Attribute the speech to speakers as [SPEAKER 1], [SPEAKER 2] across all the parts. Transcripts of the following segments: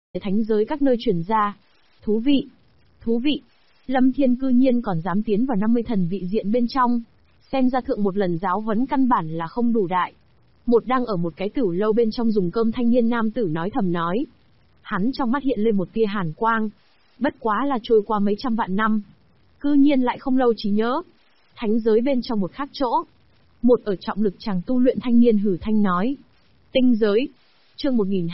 [SPEAKER 1] thánh giới các nơi truyền ra. Thú vị, thú vị. Lâm Thiên cư nhiên còn dám tiến vào 50 thần vị diện bên trong. Xem ra thượng một lần giáo huấn căn bản là không đủ đại. Một đang ở một cái tửu lâu bên trong dùng cơm thanh niên nam tử nói thầm nói. Hắn trong mắt hiện lên một tia hàn quang. Bất quá là trôi qua mấy trăm vạn năm. Cư nhiên lại không lâu trí nhớ. Thánh giới bên trong một khác chỗ. Một ở trọng lực chàng tu luyện thanh niên hử thanh nói. Tinh giới. Chương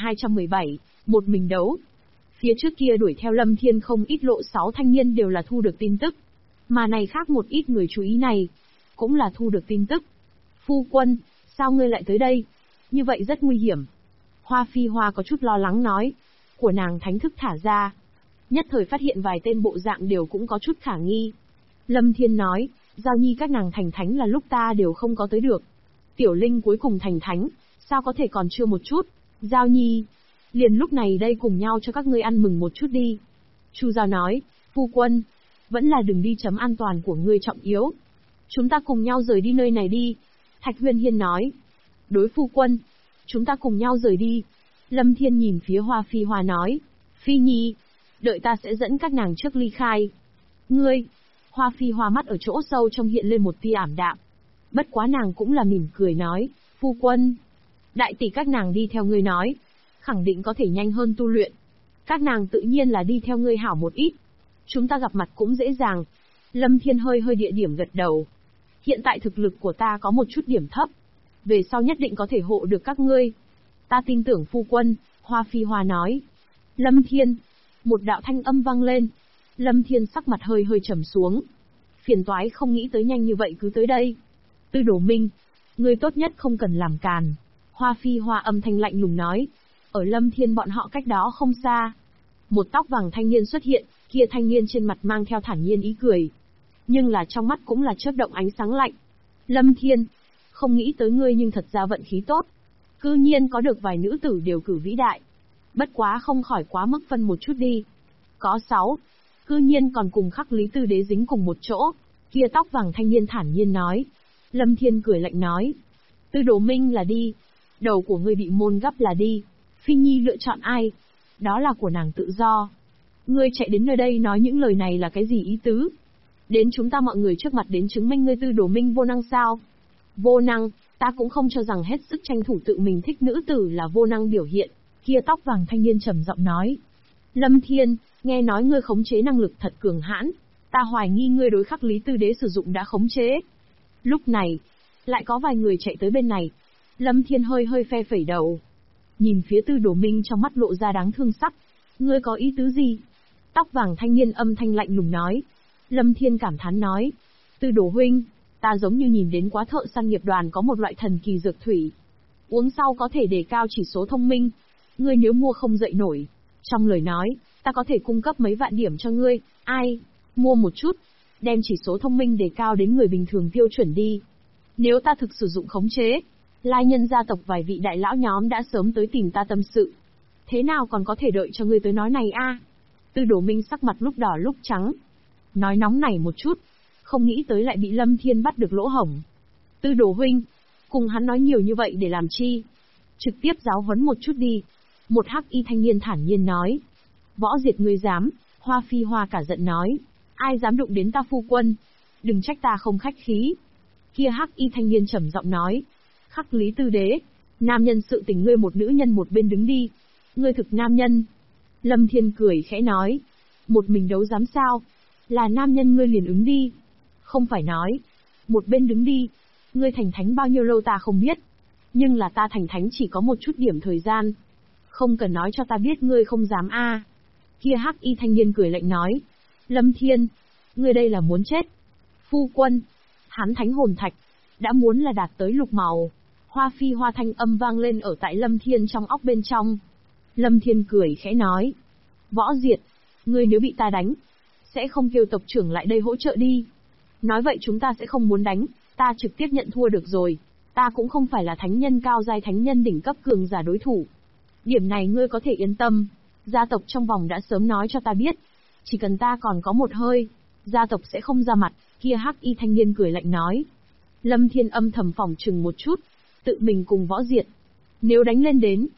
[SPEAKER 1] 1217, một mình đấu. Phía trước kia đuổi theo Lâm Thiên không ít lộ 6 thanh niên đều là thu được tin tức. Mà này khác một ít người chú ý này. Cũng là thu được tin tức. Phu quân, sao ngươi lại tới đây? Như vậy rất nguy hiểm. Hoa Phi Hoa có chút lo lắng nói. Của nàng thánh thức thả ra. Nhất thời phát hiện vài tên bộ dạng đều cũng có chút khả nghi. Lâm Thiên nói, Giao Nhi các nàng thành thánh là lúc ta đều không có tới được. Tiểu Linh cuối cùng thành thánh, sao có thể còn chưa một chút? Giao Nhi, liền lúc này đây cùng nhau cho các ngươi ăn mừng một chút đi. Chu Giao nói, phu quân, vẫn là đừng đi chấm an toàn của ngươi trọng yếu. Chúng ta cùng nhau rời đi nơi này đi. Thạch Huyên Hiên nói, đối phu quân, chúng ta cùng nhau rời đi. Lâm Thiên nhìn phía Hoa Phi Hoa nói, Phi Nhi, đợi ta sẽ dẫn các nàng trước ly khai. Ngươi, Hoa Phi Hoa mắt ở chỗ sâu trong hiện lên một tia ảm đạm. Bất quá nàng cũng là mỉm cười nói, phu quân, đại tỷ các nàng đi theo ngươi nói, khẳng định có thể nhanh hơn tu luyện. Các nàng tự nhiên là đi theo ngươi hảo một ít. Chúng ta gặp mặt cũng dễ dàng. Lâm Thiên hơi địa điểm gật đầu. Hiện tại thực lực của ta có một chút điểm thấp. Về sau nhất định có thể hộ được các ngươi. Ta tin tưởng phu quân, Hoa Phi Hoa nói. Lâm Thiên, một đạo thanh âm vang lên. Lâm Thiên sắc mặt hơi trầm xuống. Phiền toái không nghĩ tới nhanh như vậy cứ tới đây. Tư Đồ Minh, ngươi tốt nhất không cần làm càn. Hoa Phi Hoa âm thanh lạnh lùng nói. Ở Lâm Thiên bọn họ cách đó không xa. Một tóc vàng thanh niên xuất hiện, kia thanh niên trên mặt mang theo thản nhiên ý cười. Nhưng là trong mắt cũng là chớp động ánh sáng lạnh. Lâm Thiên, không nghĩ tới ngươi nhưng thật ra vận khí tốt. Cư nhiên có được vài nữ tử đều cử vĩ đại. Bất quá không khỏi quá mức phân một chút đi. Có 6. Cư nhiên còn cùng Khắc Lý Tư Đế dính cùng một chỗ. Kia tóc vàng thanh niên thản nhiên nói. Lâm Thiên cười lạnh nói. Tư Đồ Minh là đi. Đầu của ngươi bị môn gấp là đi. Phi Nhi lựa chọn ai? Đó là của nàng tự do. Ngươi chạy đến nơi đây nói những lời này là cái gì ý tứ? Đến chúng ta mọi người trước mặt đến chứng minh ngươi Tư Đồ Minh vô năng sao? Vô năng, ta cũng không cho rằng hết sức tranh thủ tự mình thích nữ tử là vô năng biểu hiện. Kia tóc vàng thanh niên trầm giọng nói. Lâm Thiên, nghe nói ngươi khống chế năng lực thật cường hãn. Ta hoài nghi ngươi đối Khắc Lý Tư Đế sử dụng đã khống chế. Lúc này, lại có vài người chạy tới bên này. Lâm Thiên hơi phe phẩy đầu. Nhìn phía Tư Đồ Minh trong mắt lộ ra đáng thương sắc. Ngươi có ý tứ gì? Tóc vàng thanh niên âm thanh lạnh lùng nói. Lâm Thiên cảm thán nói. Tư Đồ huynh, ta giống như nhìn đến quá thợ săn nghiệp đoàn có một loại thần kỳ dược thủy. Uống sau có thể đề cao chỉ số thông minh. Ngươi nếu mua không dậy nổi. Trong lời nói, ta có thể cung cấp mấy vạn điểm cho ngươi. Ai? Mua một chút. Đem chỉ số thông minh đề cao đến người bình thường tiêu chuẩn đi. Nếu ta thực sử dụng khống chế, Lai Nhân gia tộc vài vị đại lão nhóm đã sớm tới tìm ta tâm sự. Thế nào còn có thể đợi cho ngươi tới nói này a? Tư Đồ Minh sắc mặt lúc đỏ lúc trắng. Nói nóng nảy một chút, không nghĩ tới lại bị Lâm Thiên bắt được lỗ hổng. Tư Đồ huynh, cùng hắn nói nhiều như vậy để làm chi? Trực tiếp giáo huấn một chút đi. Một hắc y thanh niên thản nhiên nói. Võ Diệt ngươi dám? Hoa Phi Hoa cả giận nói. Ai dám đụng đến ta phu quân? Đừng trách ta không khách khí. Kia hắc y thanh niên trầm giọng nói. Khắc Lý Tư Đế, nam nhân sự tình ngươi một nữ nhân một bên đứng đi. Ngươi thực nam nhân. Lâm Thiên cười khẽ nói. Một mình đấu dám sao? Là nam nhân ngươi liền ứng đi. Không phải nói. Một bên đứng đi. Ngươi thành thánh bao nhiêu lâu ta không biết. Nhưng là ta thành thánh chỉ có một chút điểm thời gian. Không cần nói cho ta biết ngươi không dám a. Kia hắc y thanh niên cười lạnh nói. Lâm Thiên, ngươi đây là muốn chết. Phu quân, hắn thánh hồn thạch, đã muốn là đạt tới lục màu. Hoa Phi Hoa thanh âm vang lên ở tại Lâm Thiên trong óc bên trong. Lâm Thiên cười khẽ nói. Võ Diệt, ngươi nếu bị ta đánh, sẽ không kêu tộc trưởng lại đây hỗ trợ đi. Nói vậy chúng ta sẽ không muốn đánh, ta trực tiếp nhận thua được rồi. Ta cũng không phải là thánh nhân cao giai thánh nhân đỉnh cấp cường giả đối thủ. Điểm này ngươi có thể yên tâm. Gia tộc trong vòng đã sớm nói cho ta biết. Chỉ cần ta còn có một hơi, gia tộc sẽ không ra mặt. Kia hắc y thanh niên cười lạnh nói. Lâm Thiên âm thầm phỏng chừng một chút, tự mình cùng Võ Diệt. Nếu đánh lên đến,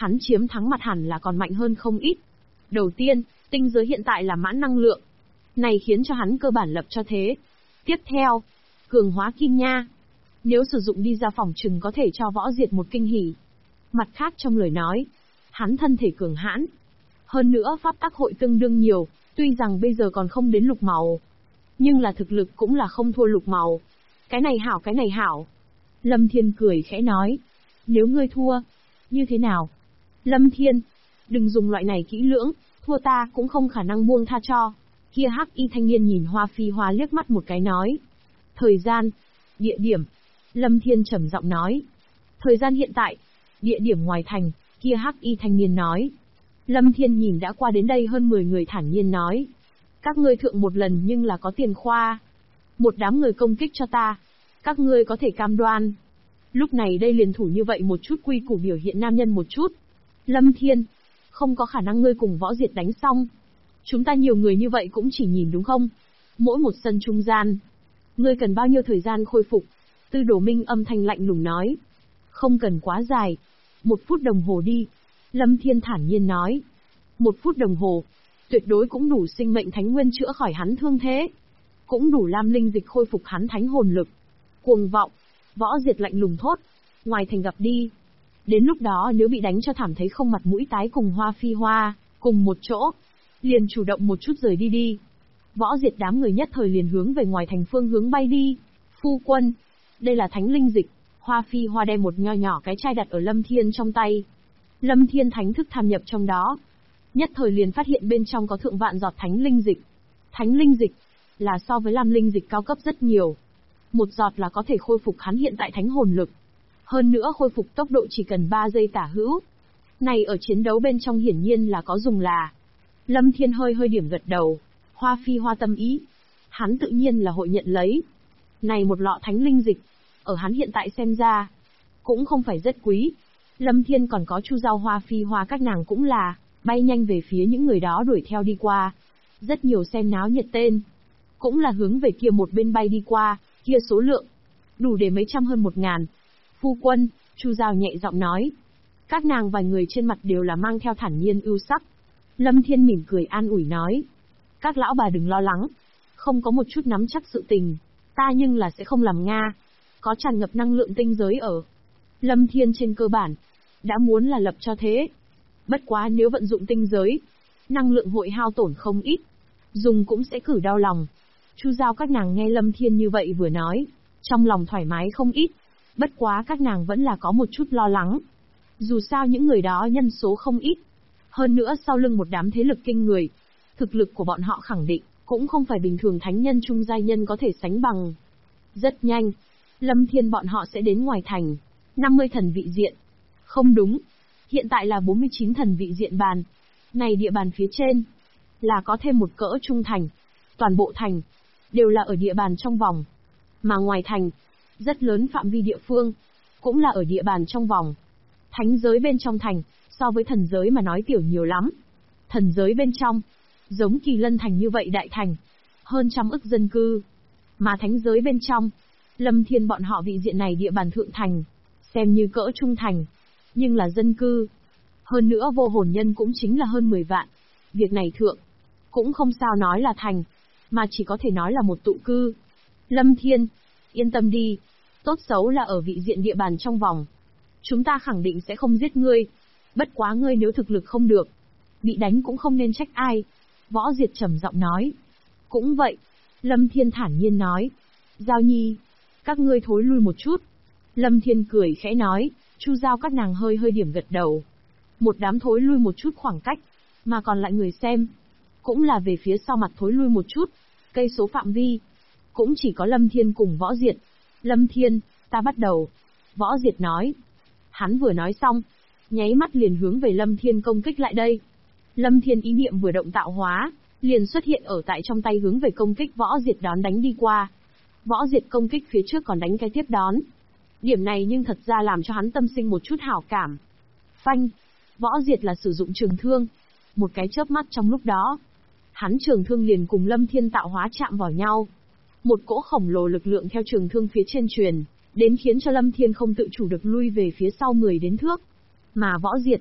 [SPEAKER 1] Hắn chiếm thắng mặt hẳn là còn mạnh hơn không ít. Đầu tiên, tinh giới hiện tại là mãn năng lượng. Này khiến cho hắn cơ bản lập cho thế. Tiếp theo, cường hóa kim nha. Nếu sử dụng đi ra phòng trừng có thể cho Võ Diệt một kinh hỉ. Mặt khác trong lời nói, hắn thân thể cường hãn. Hơn nữa pháp tắc hội tương đương nhiều, tuy rằng bây giờ còn không đến lục màu. Nhưng là thực lực cũng là không thua lục màu. Cái này hảo cái này hảo. Lâm Thiên cười khẽ nói. Nếu ngươi thua, như thế nào? Lâm Thiên, đừng dùng loại này kỹ lưỡng, thua ta cũng không khả năng buông tha cho. Kia hắc y thanh niên nhìn Hoa Phi Hoa liếc mắt một cái nói. Thời gian, địa điểm. Lâm Thiên trầm giọng nói. Thời gian hiện tại, địa điểm ngoài thành, kia hắc y thanh niên nói. Lâm Thiên nhìn đã qua đến đây hơn 10 người thản nhiên nói. Các ngươi thượng một lần nhưng là có tiền khoa. Một đám người công kích cho ta. Các ngươi có thể cam đoan. Lúc này đây liền thủ như vậy một chút quy củ biểu hiện nam nhân một chút. Lâm Thiên, không có khả năng ngươi cùng Võ Diệt đánh xong. Chúng ta nhiều người như vậy cũng chỉ nhìn đúng không? Mỗi một sân trung gian. Ngươi cần bao nhiêu thời gian khôi phục? Tư Đồ Minh âm thanh lạnh lùng nói. Không cần quá dài. 1 phút đồng hồ đi. Lâm Thiên thản nhiên nói. 1 phút đồng hồ. Tuyệt đối cũng đủ sinh mệnh thánh nguyên chữa khỏi hắn thương thế. Cũng đủ lam linh dịch khôi phục hắn thánh hồn lực. Cuồng vọng. Võ Diệt lạnh lùng thốt. Ngoài thành gặp đi. Đến lúc đó nếu bị đánh cho thảm thấy không mặt mũi tái cùng Hoa Phi Hoa, cùng một chỗ. Liền chủ động một chút rời đi đi. Võ Diệt đám người nhất thời liền hướng về ngoài thành phương hướng bay đi. Phu quân. Đây là thánh linh dịch. Hoa Phi Hoa đem một nho nhỏ cái chai đặt ở Lâm Thiên trong tay. Lâm Thiên thánh thức tham nhập trong đó. Nhất thời liền phát hiện bên trong có thượng vạn giọt thánh linh dịch. Thánh linh dịch là so với lam linh dịch cao cấp rất nhiều. Một giọt là có thể khôi phục hắn hiện tại thánh hồn lực. Hơn nữa khôi phục tốc độ chỉ cần 3 giây tả hữu. Này ở chiến đấu bên trong hiển nhiên là có dùng là. Lâm Thiên hơi hơi điểm gật đầu. Hoa Phi Hoa tâm ý. Hắn tự nhiên là hội nhận lấy. Này một lọ thánh linh dịch. Ở hắn hiện tại xem ra. Cũng không phải rất quý. Lâm Thiên còn có Chu Giao Hoa Phi Hoa các nàng cũng là. Bay nhanh về phía những người đó đuổi theo đi qua. Rất nhiều xem náo nhiệt tên. Cũng là hướng về kia một bên bay đi qua. Kia số lượng. Đủ để mấy trăm hơn 1000. Phu quân, Chu Giao nhẹ giọng nói. Các nàng vài người trên mặt đều là mang theo thản nhiên ưu sắc. Lâm Thiên mỉm cười an ủi nói. Các lão bà đừng lo lắng. Không có một chút nắm chắc sự tình. Ta nhưng là sẽ không làm Nga. Có tràn ngập năng lượng tinh giới ở. Lâm Thiên trên cơ bản. Đã muốn là lập cho thế. Bất quá nếu vận dụng tinh giới. Năng lượng hội hao tổn không ít. Dùng cũng sẽ cử đau lòng. Chu Giao các nàng nghe Lâm Thiên như vậy vừa nói. Trong lòng thoải mái không ít. Bất quá các nàng vẫn là có một chút lo lắng. Dù sao những người đó nhân số không ít. Hơn nữa sau lưng một đám thế lực kinh người. Thực lực của bọn họ khẳng định, cũng không phải bình thường thánh nhân trung giai nhân có thể sánh bằng. Rất nhanh, Lâm Thiên bọn họ sẽ đến ngoài thành. 50 thần vị diện. Không đúng. Hiện tại là 49 thần vị diện bàn. Này địa bàn phía trên. Là có thêm một cỡ trung thành. Toàn bộ thành. Đều là ở địa bàn trong vòng. Mà ngoài thành. Rất lớn phạm vi địa phương. Cũng là ở địa bàn trong vòng. Thánh giới bên trong thành. So với thần giới mà nói tiểu nhiều lắm. Thần giới bên trong. Giống Kỳ Lân thành như vậy đại thành. Hơn 100 ức dân cư. Mà thánh giới bên trong. Lâm Thiên bọn họ vị diện này địa bàn thượng thành. Xem như cỡ trung thành. Nhưng là dân cư. Hơn nữa vô hồn nhân cũng chính là hơn 10 vạn. Việc này thượng. Cũng không sao nói là thành. Mà chỉ có thể nói là một tụ cư. Lâm Thiên. Yên tâm đi. Tốt xấu là ở vị diện địa bàn trong vòng. Chúng ta khẳng định sẽ không giết ngươi. Bất quá ngươi nếu thực lực không được. Bị đánh cũng không nên trách ai. Võ Diệt trầm giọng nói. Cũng vậy. Lâm Thiên thản nhiên nói. Giao Nhi. Các ngươi thối lui một chút. Lâm Thiên cười khẽ nói. Chu Giao các nàng hơi hơi điểm gật đầu. Một đám thối lui một chút khoảng cách. Mà còn lại người xem. Cũng là về phía sau mặt thối lui một chút. Cây số phạm vi. Cũng chỉ có Lâm Thiên cùng Võ Diệt. Lâm Thiên, ta bắt đầu. Võ Diệt nói. Hắn vừa nói xong. Nháy mắt liền hướng về Lâm Thiên công kích lại đây. Lâm Thiên ý niệm vừa động tạo hóa. Liền xuất hiện ở tại trong tay hướng về công kích Võ Diệt đón đánh đi qua. Võ Diệt công kích phía trước còn đánh cái tiếp đón. Điểm này nhưng thật ra làm cho hắn tâm sinh một chút hảo cảm. Phanh. Võ Diệt là sử dụng trường thương. Một cái chớp mắt trong lúc đó. Hắn trường thương liền cùng Lâm Thiên tạo hóa chạm vào nhau. Một cỗ khổng lồ lực lượng theo trường thương phía trên truyền. Đến khiến cho Lâm Thiên không tự chủ được lui về phía sau 10 đến thước. Mà Võ Diệt.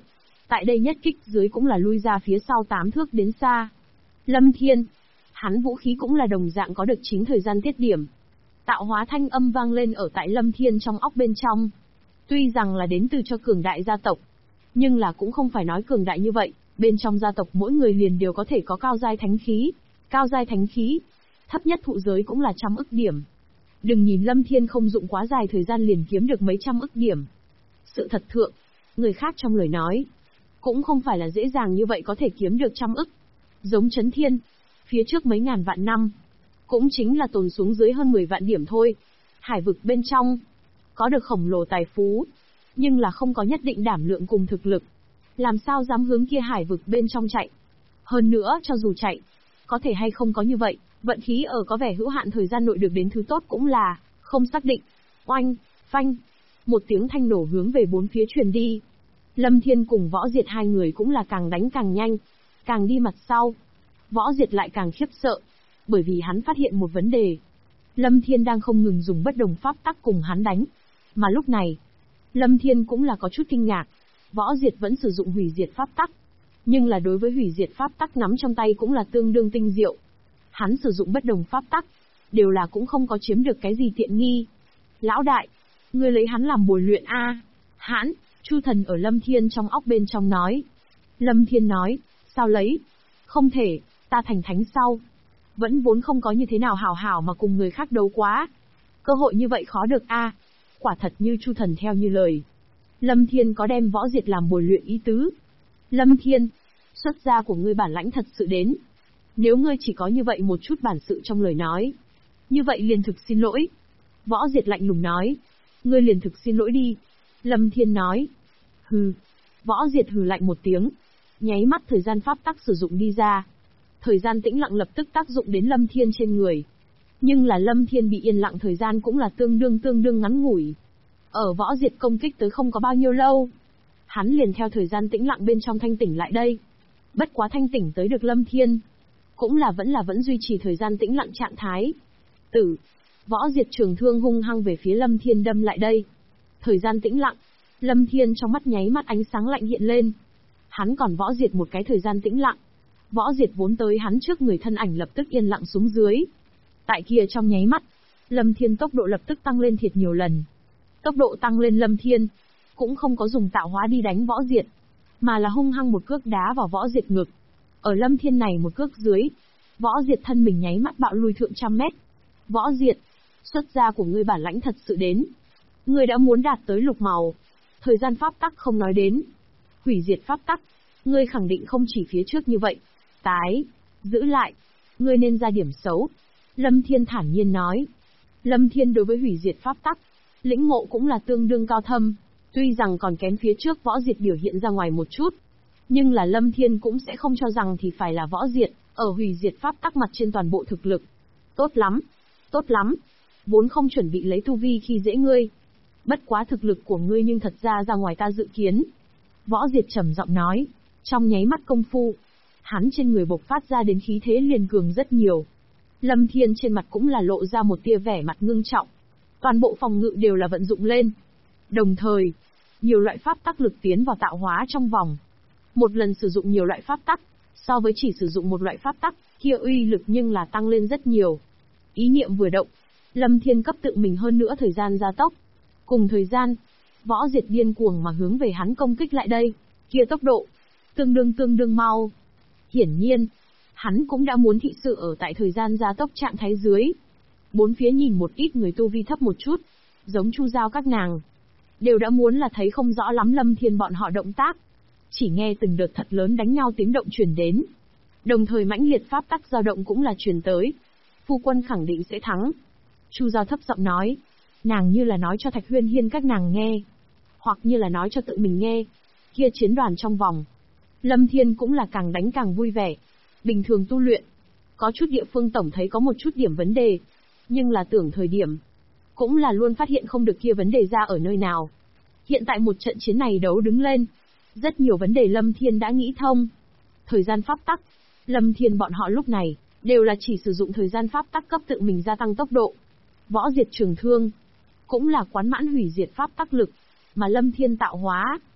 [SPEAKER 1] Tại đây nhất kích dưới cũng là lui ra phía sau 8 thước đến xa. Lâm Thiên, hắn vũ khí cũng là đồng dạng có được chính thời gian tiết điểm. Tạo hóa thanh âm vang lên ở tại Lâm Thiên trong óc bên trong. Tuy rằng là đến từ cho cường đại gia tộc, nhưng là cũng không phải nói cường đại như vậy, bên trong gia tộc mỗi người liền đều có thể có cao giai thánh khí. Cao giai thánh khí, thấp nhất thụ giới cũng là 100 ức điểm. Đừng nhìn Lâm Thiên không dụng quá dài thời gian liền kiếm được mấy trăm ức điểm. Sự thật thượng, người khác trong lời nói, cũng không phải là dễ dàng như vậy có thể kiếm được 100 ức. Giống Chấn Thiên, phía trước mấy ngàn vạn năm, cũng chính là tồn xuống dưới hơn 10 vạn điểm thôi. Hải vực bên trong, có được khổng lồ tài phú, nhưng là không có nhất định đảm lượng cùng thực lực. Làm sao dám hướng kia hải vực bên trong chạy? Hơn nữa, cho dù chạy, có thể hay không có như vậy, vận khí ở có vẻ hữu hạn thời gian nội được đến thứ tốt cũng là không xác định. Oanh, phanh, một tiếng thanh nổ hướng về bốn phía truyền đi. Lâm Thiên cùng Võ Diệt hai người cũng là càng đánh càng nhanh, càng đi mặt sau. Võ Diệt lại càng khiếp sợ, bởi vì hắn phát hiện một vấn đề. Lâm Thiên đang không ngừng dùng bất đồng pháp tắc cùng hắn đánh. Mà lúc này, Lâm Thiên cũng là có chút kinh ngạc. Võ Diệt vẫn sử dụng hủy diệt pháp tắc, nhưng là đối với hủy diệt pháp tắc nắm trong tay cũng là tương đương tinh diệu. Hắn sử dụng bất đồng pháp tắc, đều là cũng không có chiếm được cái gì tiện nghi. Lão đại, ngươi lấy hắn làm bồi luyện a? Hãn, Chu Thần ở Lâm Thiên trong óc bên trong nói. Lâm Thiên nói, sao lấy? Không thể, ta thành thánh sau. Vẫn vốn không có như thế nào hảo hảo mà cùng người khác đấu quá. Cơ hội như vậy khó được a. Quả thật như Chu Thần theo như lời. Lâm Thiên có đem Võ Diệt làm bồi luyện ý tứ. Lâm Thiên, xuất gia của ngươi bản lãnh thật sự đến. Nếu ngươi chỉ có như vậy một chút bản sự trong lời nói, như vậy liền thực xin lỗi. Võ Diệt lạnh lùng nói. Ngươi liền thực xin lỗi đi. Lâm Thiên nói. Hừ. Võ Diệt hừ lạnh một tiếng. Nháy mắt thời gian pháp tắc sử dụng đi ra. Thời gian tĩnh lặng lập tức tác dụng đến Lâm Thiên trên người. Nhưng là Lâm Thiên bị yên lặng thời gian cũng là tương đương ngắn ngủi. Ở Võ Diệt công kích tới không có bao nhiêu lâu, hắn liền theo thời gian tĩnh lặng bên trong thanh tỉnh lại đây. Bất quá thanh tỉnh tới được Lâm Thiên, cũng là vẫn duy trì thời gian tĩnh lặng trạng thái. Tử, Võ Diệt trường thương hung hăng về phía Lâm Thiên đâm lại đây. Thời gian tĩnh lặng, Lâm Thiên trong mắt nháy mắt ánh sáng lạnh hiện lên. Hắn còn Võ Diệt một cái thời gian tĩnh lặng. Võ Diệt vốn tới hắn trước người thân ảnh lập tức yên lặng xuống dưới. Tại kia trong nháy mắt, Lâm Thiên tốc độ lập tức tăng lên thiệt nhiều lần. Tốc độ tăng lên Lâm Thiên, cũng không có dùng tạo hóa đi đánh Võ Diệt, mà là hung hăng một cước đá vào Võ Diệt ngực. Ở Lâm Thiên này một cước dưới, Võ Diệt thân mình nháy mắt bạo lui thượng 100 mét. Võ Diệt, xuất gia của ngươi bản lãnh thật sự đến. Ngươi đã muốn đạt tới lục màu. Thời gian pháp tắc không nói đến. Hủy diệt pháp tắc, ngươi khẳng định không chỉ phía trước như vậy. Tái, giữ lại, ngươi nên ra điểm xấu. Lâm Thiên thản nhiên nói. Lâm Thiên đối với hủy diệt pháp tắc, lĩnh ngộ cũng là tương đương cao thâm. Tuy rằng còn kém phía trước Võ Diệt biểu hiện ra ngoài một chút, nhưng là Lâm Thiên cũng sẽ không cho rằng thì phải là Võ Diệt, ở hủy diệt pháp tắc mặt trên toàn bộ thực lực. Tốt lắm, tốt lắm. Vốn không chuẩn bị lấy tu vi khi dễ ngươi. Bất quá thực lực của ngươi nhưng thật ra ngoài ta dự kiến. Võ Diệt trầm giọng nói. Trong nháy mắt công phu, hắn trên người bộc phát ra đến khí thế liền cường rất nhiều. Lâm Thiên trên mặt cũng là lộ ra một tia vẻ mặt ngưng trọng. Toàn bộ phòng ngự đều là vận dụng lên. Đồng thời, nhiều loại pháp tắc lực tiến vào tạo hóa trong vòng. Một lần sử dụng nhiều loại pháp tắc, so với chỉ sử dụng một loại pháp tắc, kia uy lực nhưng là tăng lên rất nhiều. Ý niệm vừa động, Lâm Thiên cấp tự mình hơn nữa thời gian gia tốc. Cùng thời gian, Võ Diệt điên cuồng mà hướng về hắn công kích lại đây, kia tốc độ tương đương mau. Hiển nhiên, hắn cũng đã muốn thị sự ở tại thời gian gia tốc trạng thái dưới. Bốn phía nhìn một ít người tu vi thấp một chút, giống Chu Giao các nàng, đều đã muốn là thấy không rõ lắm Lâm Thiên bọn họ động tác. Chỉ nghe từng đợt thật lớn đánh nhau tiếng động truyền đến. Đồng thời mãnh liệt pháp tắc dao động cũng là truyền tới. Phu quân khẳng định sẽ thắng. Chu Giao thấp giọng nói. Nàng như là nói cho Thạch Huyên Hiên các nàng nghe, hoặc như là nói cho tự mình nghe. Kia chiến đoàn trong vòng, Lâm Thiên cũng là càng đánh càng vui vẻ. Bình thường tu luyện, có chút địa phương tổng thấy có một chút điểm vấn đề, nhưng là tưởng thời điểm, cũng là luôn phát hiện không được kia vấn đề ra ở nơi nào. Hiện tại một trận chiến này đấu đứng lên, rất nhiều vấn đề Lâm Thiên đã nghĩ thông. Thời gian pháp tắc, Lâm Thiên bọn họ lúc này, đều là chỉ sử dụng thời gian pháp tắc cấp tự mình gia tăng tốc độ. Võ Diệt trường thương, cũng là quán mãn hủy diệt pháp tắc lực, mà Lâm Thiên tạo hóa,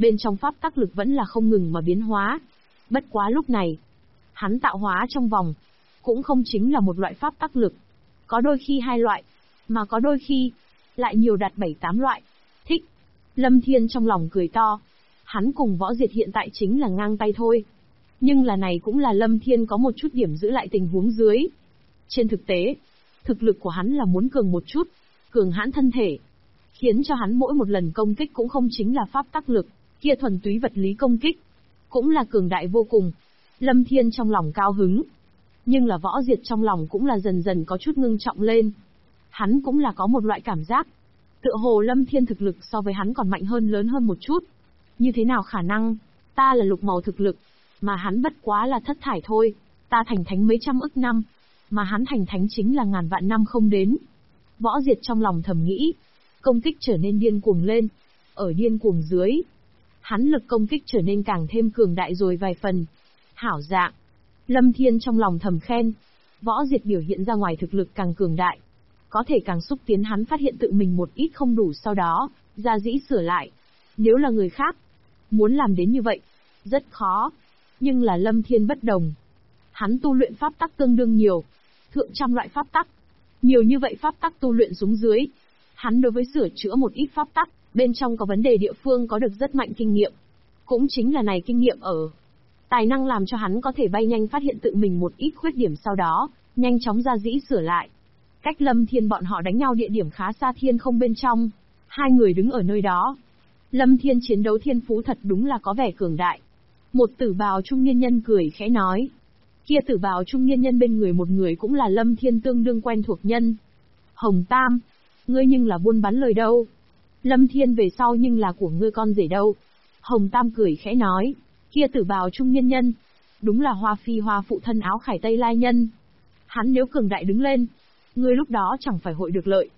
[SPEAKER 1] bên trong pháp tắc lực vẫn là không ngừng mà biến hóa. Bất quá lúc này, hắn tạo hóa trong vòng, cũng không chính là một loại pháp tắc lực. Có đôi khi hai loại, mà có đôi khi, lại nhiều đạt 7-8 loại. Thích. Lâm Thiên trong lòng cười to. Hắn cùng Võ Diệt hiện tại chính là ngang tay thôi. Nhưng là này cũng là Lâm Thiên có một chút điểm giữ lại tình huống dưới. Trên thực tế, thực lực của hắn là muốn cường một chút, cường hãn thân thể. Khiến cho hắn mỗi một lần công kích cũng không chính là pháp tắc lực, kia thuần túy vật lý công kích. Cũng là cường đại vô cùng. Lâm Thiên trong lòng cao hứng. Nhưng là Võ Diệt trong lòng cũng là dần dần có chút ngưng trọng lên. Hắn cũng là có một loại cảm giác. Tựa hồ Lâm Thiên thực lực so với hắn còn mạnh hơn lớn hơn một chút. Như thế nào khả năng? Ta là lục màu thực lực, mà hắn bất quá là thất thải thôi. Ta thành thánh mấy trăm ức năm, mà hắn thành thánh chính là ngàn vạn năm không đến. Võ Diệt trong lòng thầm nghĩ. Công kích trở nên điên cuồng lên. Ở điên cuồng dưới, hắn lực công kích trở nên càng thêm cường đại rồi vài phần. Hảo dạng. Lâm Thiên trong lòng thầm khen. Võ Diệt biểu hiện ra ngoài thực lực càng cường đại, có thể càng xúc tiến hắn phát hiện tự mình một ít không đủ, sau đó ra dĩ sửa lại. Nếu là người khác, muốn làm đến như vậy, rất khó. Nhưng là Lâm Thiên bất đồng. Hắn tu luyện pháp tắc tương đương nhiều. Thượng trăm loại pháp tắc. Nhiều như vậy pháp tắc tu luyện xuống dưới. Hắn đối với sửa chữa một ít pháp tắc, bên trong có vấn đề địa phương có được rất mạnh kinh nghiệm. Cũng chính là này kinh nghiệm ở. Tài năng làm cho hắn có thể bay nhanh phát hiện tự mình một ít khuyết điểm, sau đó nhanh chóng ra dĩ sửa lại. Cách Lâm Thiên bọn họ đánh nhau địa điểm khá xa thiên không bên trong. Hai người đứng ở nơi đó. Lâm Thiên chiến đấu thiên phú thật đúng là có vẻ cường đại. Một tử bào trung niên nhân cười khẽ nói. Kia tử bào trung niên nhân bên người một người cũng là Lâm Thiên tương đương quen thuộc nhân. Hồng Tam, ngươi nhưng là buôn bán lời đâu. Lâm Thiên về sau nhưng là của ngươi con rể đâu. Hồng Tam cười khẽ nói. Kia tử bào trung niên nhân, đúng là Hoa Phi Hoa phụ thân áo khải Tây Lai nhân. Hắn nếu cường đại đứng lên, ngươi lúc đó chẳng phải hội được lợi.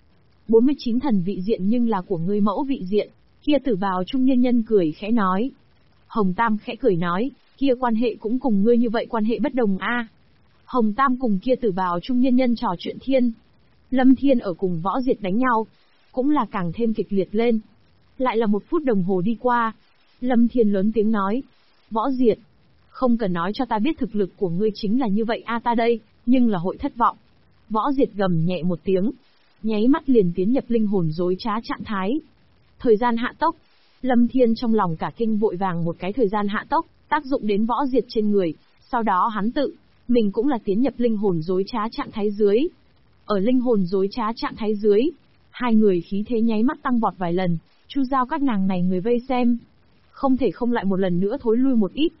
[SPEAKER 1] 49 thần vị diện nhưng là của ngươi mẫu vị diện. Kia tử bào trung niên nhân cười khẽ nói. Hồng Tam khẽ cười nói, kia quan hệ cũng cùng ngươi như vậy, quan hệ bất đồng a. Hồng Tam cùng kia tử bào trung niên nhân trò chuyện thiên. Lâm Thiên ở cùng Võ Diệt đánh nhau, cũng là càng thêm kịch liệt lên. Lại là 1 phút đồng hồ đi qua. Lâm Thiên lớn tiếng nói. Võ Diệt, không cần nói cho ta biết thực lực của ngươi chính là như vậy a, ta đây, nhưng là hội thất vọng. Võ Diệt gầm nhẹ một tiếng, nháy mắt liền tiến nhập linh hồn dối trá trạng thái. Thời gian hạ tốc. Lâm Thiên trong lòng cả kinh, vội vàng một cái thời gian hạ tốc, tác dụng đến Võ Diệt trên người, sau đó hắn mình cũng là tiến nhập linh hồn dối trá trạng thái dưới. Ở linh hồn dối trá trạng thái dưới, hai người khí thế nháy mắt tăng vọt vài lần, chu giao các nàng này người vây xem. Không thể không lại một lần nữa thối lui một ít.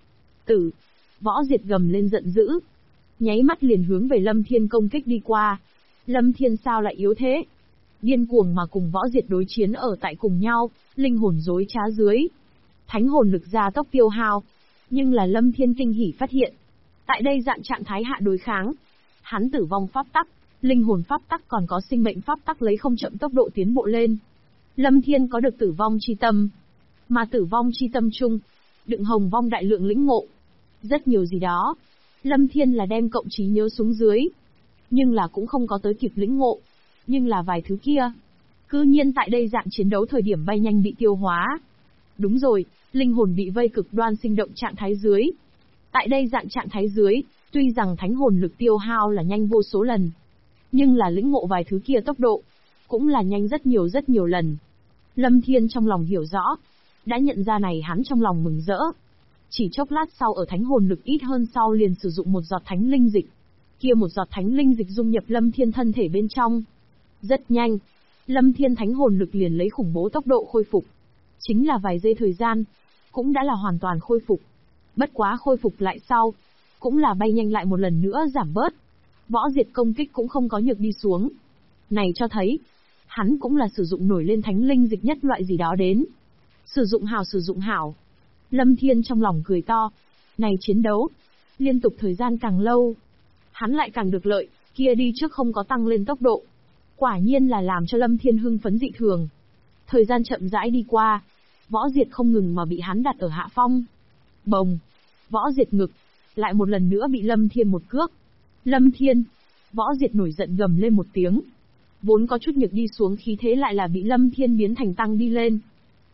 [SPEAKER 1] Võ Diệt gầm lên giận dữ, nháy mắt liền hướng về Lâm Thiên công kích đi qua. Lâm Thiên sao lại yếu thế? Điên cuồng mà cùng Võ Diệt đối chiến ở tại cùng nhau, linh hồn dối trá dưới. Thánh hồn lực gia tốc tiêu hao. Nhưng là Lâm Thiên kinh hỉ phát hiện. Tại đây dạng trạng thái hạ đối kháng. Hắn tử vong pháp tắc, linh hồn pháp tắc còn có sinh mệnh pháp tắc lấy không chậm tốc độ tiến bộ lên. Lâm Thiên có được tử vong chi tâm. Mà tử vong chi tâm chung, đựng hồng vong đại lượng lĩnh ngộ. Rất nhiều gì đó. Lâm Thiên là đem cộng trí nhớ xuống dưới. Nhưng là cũng không có tới kịp lĩnh ngộ. Nhưng là vài thứ kia, cư nhiên tại đây dạng chiến đấu thời điểm bay nhanh bị tiêu hóa. Đúng rồi, linh hồn bị vây cực đoan sinh động trạng thái dưới. Tại đây dạng trạng thái dưới, tuy rằng thánh hồn lực tiêu hao là nhanh vô số lần, nhưng là lĩnh ngộ vài thứ kia tốc độ, cũng là nhanh rất nhiều lần. Lâm Thiên trong lòng hiểu rõ, đã nhận ra này, hắn trong lòng mừng rỡ. Chỉ chốc lát sau ở thánh hồn lực ít hơn sau liền sử dụng một giọt thánh linh dịch. Kia một giọt thánh linh dịch dung nhập Lâm Thiên thân thể bên trong. Rất nhanh, Lâm Thiên thánh hồn lực liền lấy khủng bố tốc độ khôi phục. Chính là vài giây thời gian, cũng đã là hoàn toàn khôi phục. Bất quá khôi phục lại sau, cũng là bay nhanh lại một lần nữa giảm bớt. Võ Diệt công kích cũng không có nhược đi xuống. Này cho thấy, hắn cũng là sử dụng nổi lên thánh linh dịch nhất loại gì đó đến. Sử dụng hảo. Lâm Thiên trong lòng cười to. Này chiến đấu, liên tục thời gian càng lâu, hắn lại càng được lợi, kia đi trước không có tăng lên tốc độ. Quả nhiên là làm cho Lâm Thiên hưng phấn dị thường. Thời gian chậm rãi đi qua, Võ Diệt không ngừng mà bị hắn đặt ở hạ phong. Bồng! Võ Diệt ngực, lại một lần nữa bị Lâm Thiên một cước. Lâm Thiên! Võ Diệt nổi giận gầm lên một tiếng. Vốn có chút nhược đi xuống khí thế lại là bị Lâm Thiên biến thành tăng đi lên.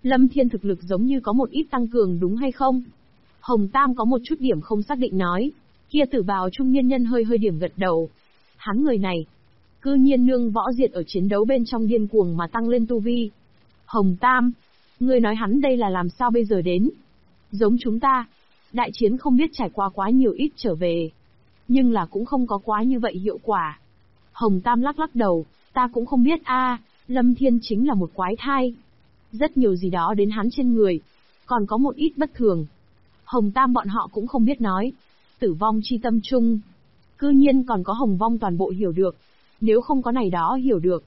[SPEAKER 1] Lâm Thiên thực lực giống như có một ít tăng cường đúng hay không? Hồng Tam có một chút điểm không xác định nói. Kia tử bào trung niên nhân hơi hơi điểm gật đầu. Hắn người này, cư nhiên nương võ diệt ở chiến đấu bên trong điên cuồng mà tăng lên tu vi. Hồng Tam, ngươi nói hắn đây là làm sao bây giờ đến? Giống chúng ta, đại chiến không biết trải qua quá nhiều ít trở về. Nhưng là cũng không có quá như vậy hiệu quả. Hồng Tam lắc lắc đầu, ta cũng không biết Lâm Thiên chính là một quái thai. Rất nhiều gì đó đến hắn trên người, còn có một ít bất thường. Hồng Tam bọn họ cũng không biết nói. Tử vong chi tâm chung. Cư nhiên còn có Hồng Vong toàn bộ hiểu được. Nếu không có này đó hiểu được.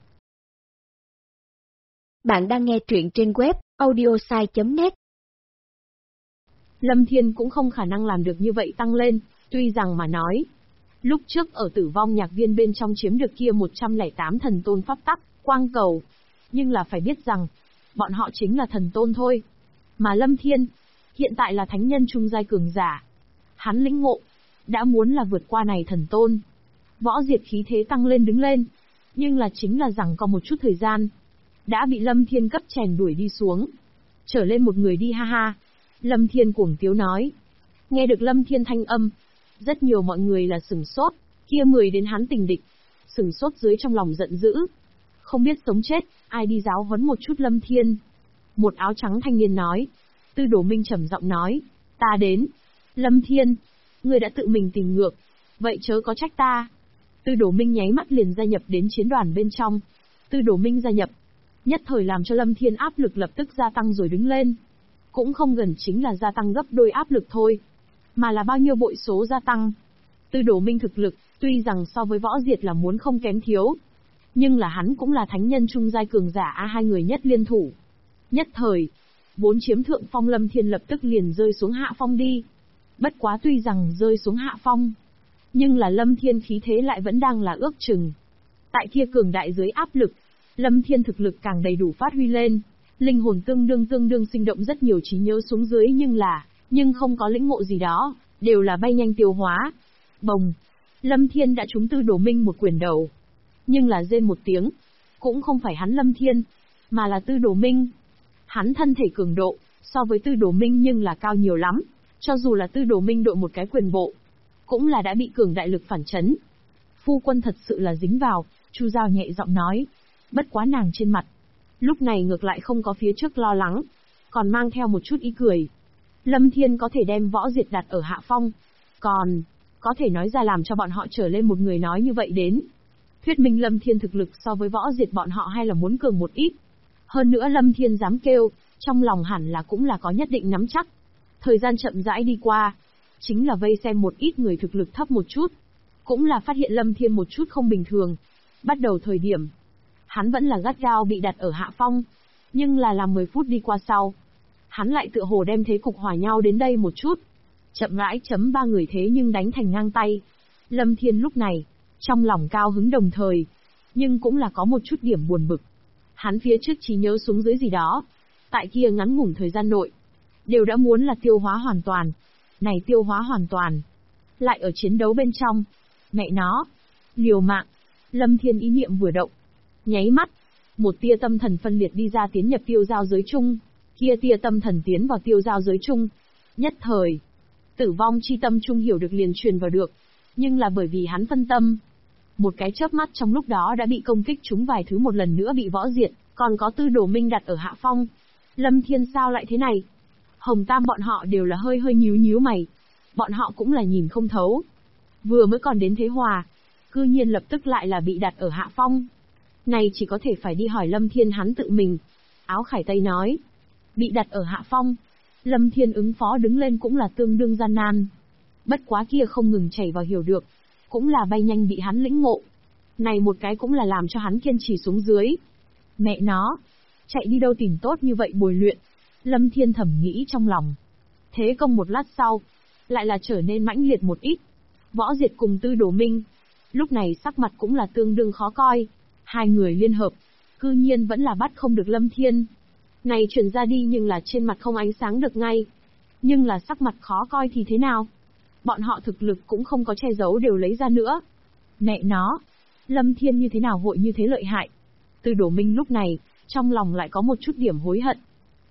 [SPEAKER 2] Bạn đang nghe truyện trên web audiosai.net.
[SPEAKER 1] Lâm Thiên cũng không khả năng làm được như vậy tăng lên, tuy rằng mà nói. Lúc trước ở tử vong nhạc viên bên trong chiếm được kia 108 thần tôn pháp tắc, quang cầu. Nhưng là phải biết rằng, bọn họ chính là thần tôn thôi. Mà Lâm Thiên, hiện tại là thánh nhân trung giai cường giả. Hắn lĩnh ngộ, đã muốn là vượt qua này thần tôn. Võ diệt khí thế tăng lên đứng lên. Nhưng là chính là rằng có một chút thời gian. Đã bị Lâm Thiên cấp chèn đuổi đi xuống. Trở lên một người đi ha ha. Lâm Thiên cuồng tiếu nói. Nghe được Lâm Thiên thanh âm. Rất nhiều mọi người là sửng sốt. Kia 10 đến hắn tình địch. Sửng sốt dưới trong lòng giận dữ. Không biết sống chết, ai đi giáo huấn một chút Lâm Thiên. Một áo trắng thanh niên nói. Tư Đồ Minh trầm giọng nói. Ta đến. Lâm Thiên, ngươi đã tự mình tìm ngược. Vậy chớ có trách ta. Tư Đồ Minh nháy mắt liền gia nhập đến chiến đoàn bên trong. Tư Đồ Minh gia nhập. Nhất thời làm cho Lâm Thiên áp lực lập tức gia tăng rồi đứng lên. Cũng không gần chính là gia tăng gấp đôi áp lực thôi. Mà là bao nhiêu bội số gia tăng. Tư Đồ Minh thực lực, tuy rằng so với võ diệt là muốn không kém thiếu. Nhưng là hắn cũng là thánh nhân trung giai cường giả hai người nhất liên thủ. Nhất thời, vốn chiếm thượng phong Lâm Thiên lập tức liền rơi xuống hạ phong đi. Bất quá tuy rằng rơi xuống hạ phong. Nhưng là Lâm Thiên khí thế lại vẫn đang là ước chừng. Tại kia cường đại dưới áp lực, Lâm Thiên thực lực càng đầy đủ phát huy lên. Linh hồn tương đương sinh động rất nhiều trí nhớ xuống dưới nhưng không có lĩnh ngộ gì đó, đều là bay nhanh tiêu hóa. Bồng! Lâm Thiên đã trúng Tư Đồ Minh một quyền đầu. Nhưng là rên một tiếng. Cũng không phải hắn Lâm Thiên, mà là Tư Đồ Minh. Hắn thân thể cường độ, so với Tư Đồ Minh nhưng là cao nhiều lắm. Cho dù là Tư Đồ Minh đội một cái quyền bộ, cũng là đã bị cường đại lực phản chấn. Phu quân thật sự là dính vào, Chu Giao nhẹ giọng nói. Bất quá nàng trên mặt. Lúc này ngược lại không có phía trước lo lắng, còn mang theo một chút ý cười. Lâm Thiên có thể đem võ diệt đặt ở hạ phong. Còn, có thể nói ra làm cho bọn họ trở lên một người nói như vậy đến. Thuyết minh Lâm Thiên thực lực so với võ diệt bọn họ hay là muốn cường một ít. Hơn nữa Lâm Thiên dám kêu, trong lòng hẳn là cũng là có nhất định nắm chắc. Thời gian chậm rãi đi qua, chính là vây xem một ít người thực lực thấp một chút. Cũng là phát hiện Lâm Thiên một chút không bình thường. Bắt đầu thời điểm, hắn vẫn là gắt gao bị đặt ở hạ phong. Nhưng là làm 10 phút đi qua sau, hắn lại tựa hồ đem thế cục hòa nhau đến đây một chút. Chậm rãi chấm 3 người thế nhưng đánh thành ngang tay. Lâm Thiên lúc này, trong lòng cao hứng đồng thời, nhưng cũng là có một chút điểm buồn bực. Hắn phía trước trí nhớ xuống dưới gì đó, tại kia ngắn ngủn thời gian nội, đều đã muốn là tiêu hóa hoàn toàn. Này tiêu hóa hoàn toàn, lại ở chiến đấu bên trong. Mẹ nó, liều mạng. Lâm Thiên ý niệm vừa động, nháy mắt, một tia tâm thần phân liệt đi ra tiến nhập tiêu giao giới chung. Kia tia tâm thần tiến vào tiêu giao giới chung. Nhất thời, tử vong chi tâm trung hiểu được liền truyền vào được. Nhưng là bởi vì hắn phân tâm, một cái chớp mắt trong lúc đó đã bị công kích trúng vài thứ một lần nữa bị võ diệt, còn có Tư Đồ Minh đặt ở hạ phong. Lâm Thiên sao lại thế này? Hồng Tam bọn họ đều là hơi hơi nhíu mày. Bọn họ cũng là nhìn không thấu. Vừa mới còn đến thế hòa, cư nhiên lập tức lại là bị đặt ở hạ phong. Này chỉ có thể phải đi hỏi Lâm Thiên hắn tự mình. Áo Khải Tây nói, bị đặt ở hạ phong. Lâm Thiên ứng phó đứng lên cũng là tương đương gian nan. Bất quá kia không ngừng chảy vào hiểu được, cũng là bay nhanh bị hắn lĩnh ngộ. Này một cái cũng là làm cho hắn kiên trì xuống dưới. Mẹ nó, chạy đi đâu tìm tốt như vậy bồi luyện. Lâm Thiên thầm nghĩ trong lòng. Thế công một lát sau, lại là trở nên mãnh liệt một ít. Võ Diệt cùng Tư Đồ Minh, lúc này sắc mặt cũng là tương đương khó coi. Hai người liên hợp, cư nhiên vẫn là bắt không được Lâm Thiên. Này chuyển ra đi nhưng là trên mặt không ánh sáng được ngay. Nhưng là sắc mặt khó coi thì thế nào? Bọn họ thực lực cũng không có che giấu đều lấy ra nữa. Mẹ nó, Lâm Thiên như thế nào hội như thế lợi hại? Tư Đồ Minh lúc này, trong lòng lại có một chút điểm hối hận.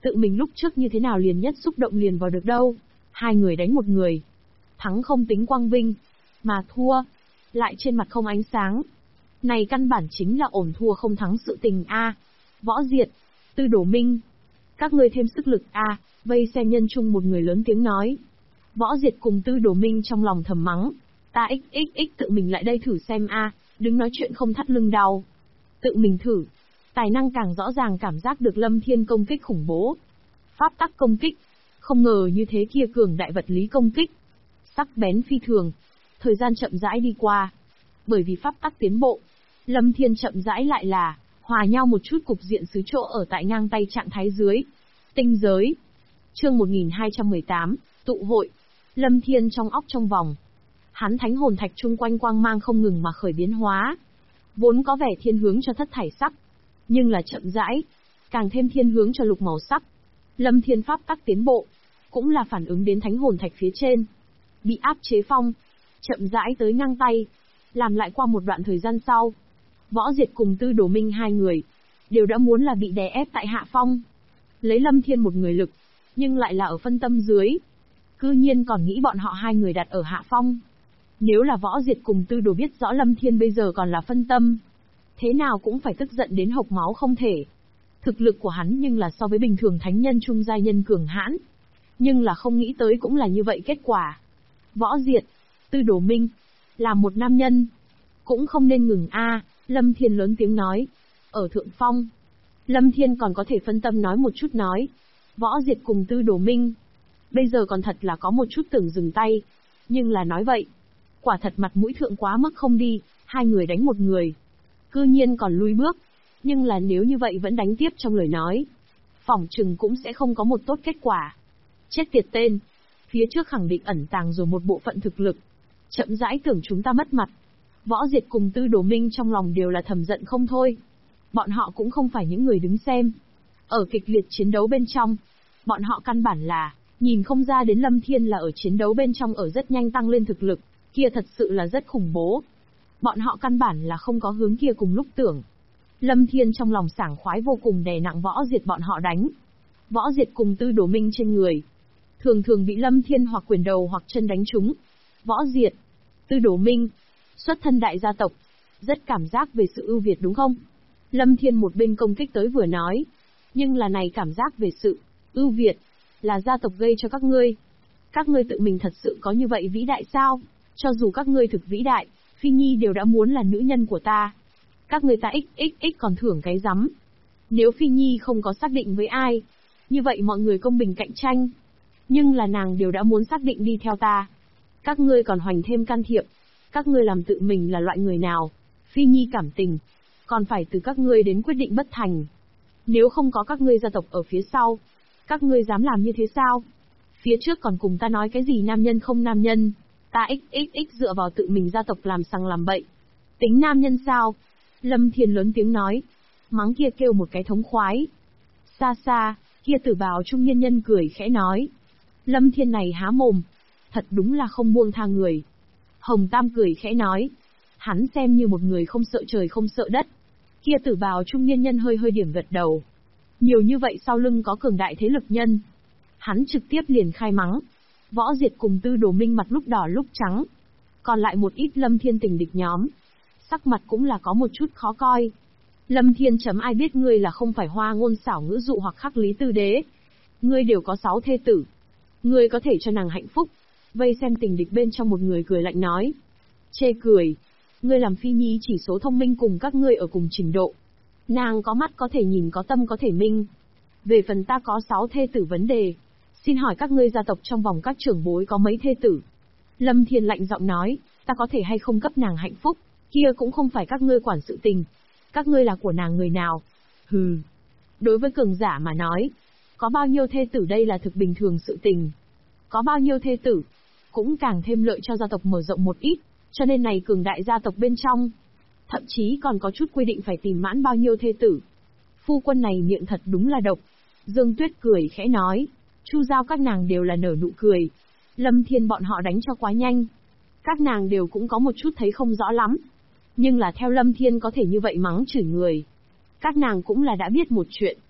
[SPEAKER 1] Tự mình lúc trước như thế nào liền nhất xúc động liền vào được đâu. Hai người đánh một người. Thắng không tính quang vinh, mà thua, lại trên mặt không ánh sáng. Này căn bản chính là ổn thua không thắng sự tình a. Võ Diệt, Tư Đồ Minh, các ngươi thêm sức lực a. Vây xem nhân chung một người lớn tiếng nói. Võ Diệt cùng Tư Đồ Minh trong lòng thầm mắng. Ta xxx tự mình lại đây thử xem a, đứng nói chuyện không thắt lưng đau. Tự mình thử. Tài năng càng rõ ràng cảm giác được Lâm Thiên công kích khủng bố. Pháp tắc công kích. Không ngờ như thế kia cường đại vật lý công kích. Sắc bén phi thường. Thời gian chậm rãi đi qua. Bởi vì pháp tắc tiến bộ, Lâm Thiên chậm rãi lại là hòa nhau một chút cục diện xứ chỗ ở tại ngang tay trạng thái dưới. Tinh giới. Chương 1218, tụ hội. Lâm Thiên trong óc trong vòng. Hắn thánh hồn thạch chung quanh quang mang không ngừng mà khởi biến hóa. Vốn có vẻ thiên hướng cho thất thải sắc, nhưng là chậm rãi, càng thêm thiên hướng cho lục màu sắc. Lâm Thiên pháp tắc tiến bộ, cũng là phản ứng đến thánh hồn thạch phía trên. Bị áp chế phong, chậm rãi tới ngang tay. Làm lại qua một đoạn thời gian sau, Võ Diệt cùng Tư Đồ Minh hai người, đều đã muốn là bị đè ép tại hạ phong. Lấy Lâm Thiên một người lực, nhưng lại là ở phân tâm dưới. Cư nhiên còn nghĩ bọn họ hai người đặt ở hạ phong. Nếu là Võ Diệt cùng Tư Đồ biết rõ Lâm Thiên bây giờ còn là phân tâm, thế nào cũng phải tức giận đến hộc máu không thể. Thực lực của hắn nhưng là so với bình thường thánh nhân trung giai nhân cường hãn. Nhưng là không nghĩ tới cũng là như vậy kết quả. Võ Diệt, Tư Đồ Minh, là một nam nhân, cũng không nên ngừng a. Lâm Thiên lớn tiếng nói. Ở thượng phong, Lâm Thiên còn có thể phân tâm nói một chút nói. Võ Diệt cùng Tư Đồ Minh, bây giờ còn thật là có một chút tưởng dừng tay. Nhưng là nói vậy, quả thật mặt mũi thượng quá mức không đi, hai người đánh một người. Cư nhiên còn lui bước. Nhưng là nếu như vậy vẫn đánh tiếp trong lời nói, phỏng chừng cũng sẽ không có một tốt kết quả. Chết tiệt tên, phía trước khẳng định ẩn tàng rồi một bộ phận thực lực. Chậm rãi tưởng chúng ta mất mặt. Võ Diệt cùng Tư Đồ Minh trong lòng đều là thầm giận không thôi. Bọn họ cũng không phải những người đứng xem. Ở kịch liệt chiến đấu bên trong, bọn họ căn bản là nhìn không ra đến Lâm Thiên là ở chiến đấu bên trong ở rất nhanh tăng lên thực lực, kia thật sự là rất khủng bố. Bọn họ căn bản là không có hướng kia cùng lúc tưởng. Lâm Thiên trong lòng sảng khoái vô cùng đè nặng Võ Diệt bọn họ đánh. Võ Diệt cùng Tư Đồ Minh trên người, thường thường bị Lâm Thiên hoặc quyền đầu hoặc chân đánh trúng. Võ Diệt, Tư Đồ Minh, xuất thân đại gia tộc, rất cảm giác về sự ưu việt đúng không? Lâm Thiên một bên công kích tới vừa nói. Nhưng là này cảm giác về sự ưu việt, là gia tộc gây cho các ngươi. Các ngươi tự mình thật sự có như vậy vĩ đại sao? Cho dù các ngươi thực vĩ đại, Phi Nhi đều đã muốn là nữ nhân của ta. Các ngươi ta xxx còn thưởng cái rắm. Nếu Phi Nhi không có xác định với ai, như vậy mọi người công bình cạnh tranh. Nhưng là nàng đều đã muốn xác định đi theo ta. Các ngươi còn hoành thêm can thiệp. Các ngươi làm tự mình là loại người nào? Phi Nhi cảm tình, còn phải từ các ngươi đến quyết định bất thành. Nếu không có các ngươi gia tộc ở phía sau, các ngươi dám làm như thế sao? Phía trước còn cùng ta nói cái gì nam nhân không nam nhân, ta xxx dựa vào tự mình gia tộc làm sằng làm bậy. Tính nam nhân sao? Lâm Thiên lớn tiếng nói. Mắng kia kêu một cái thống khoái. Xa xa, kia tử bào trung niên nhân cười khẽ nói. Lâm Thiên này há mồm, thật đúng là không buông tha người. Hồng Tam cười khẽ nói. Hắn xem như một người không sợ trời không sợ đất. Kia tử bào trung niên nhân hơi hơi điểm gật đầu. Nhiều như vậy sau lưng có cường đại thế lực nhân. Hắn trực tiếp liền khai mắng. Võ Diệt cùng Tư Đồ Minh mặt lúc đỏ lúc trắng. Còn lại một ít Lâm Thiên tình địch nhóm, sắc mặt cũng là có một chút khó coi. Lâm Thiên chấm ai biết ngươi là không phải hoa ngôn xảo ngữ dụ hoặc khắc lý tư đế. Ngươi đều có 6 thê tử. Ngươi có thể cho nàng hạnh phúc. Vây xem tình địch bên trong một người cười lạnh nói. Chê cười. Ngươi làm Phi Nhi chỉ số thông minh cùng các ngươi ở cùng trình độ. Nàng có mắt có thể nhìn có tâm có thể minh. Về phần ta có 6 thê tử vấn đề. Xin hỏi các ngươi gia tộc trong vòng các trưởng bối có mấy thê tử? Lâm Thiên lạnh giọng nói, ta có thể hay không cấp nàng hạnh phúc, kia cũng không phải các ngươi quản sự tình. Các ngươi là của nàng người nào? Hừ. Đối với cường giả mà nói, có bao nhiêu thê tử đây là thực bình thường sự tình. Có bao nhiêu thê tử, cũng càng thêm lợi cho gia tộc mở rộng một ít, cho nên này cường đại gia tộc bên trong. Thậm chí còn có chút quy định phải tìm mãn bao nhiêu thê tử. Phu quân này miệng thật đúng là độc. Dương Tuyết cười khẽ nói. Chu Giao các nàng đều là nở nụ cười. Lâm Thiên bọn họ đánh cho quá nhanh. Các nàng đều cũng có một chút thấy không rõ lắm. Nhưng là theo Lâm Thiên có thể như vậy mắng chửi người. Các nàng cũng là đã biết một chuyện.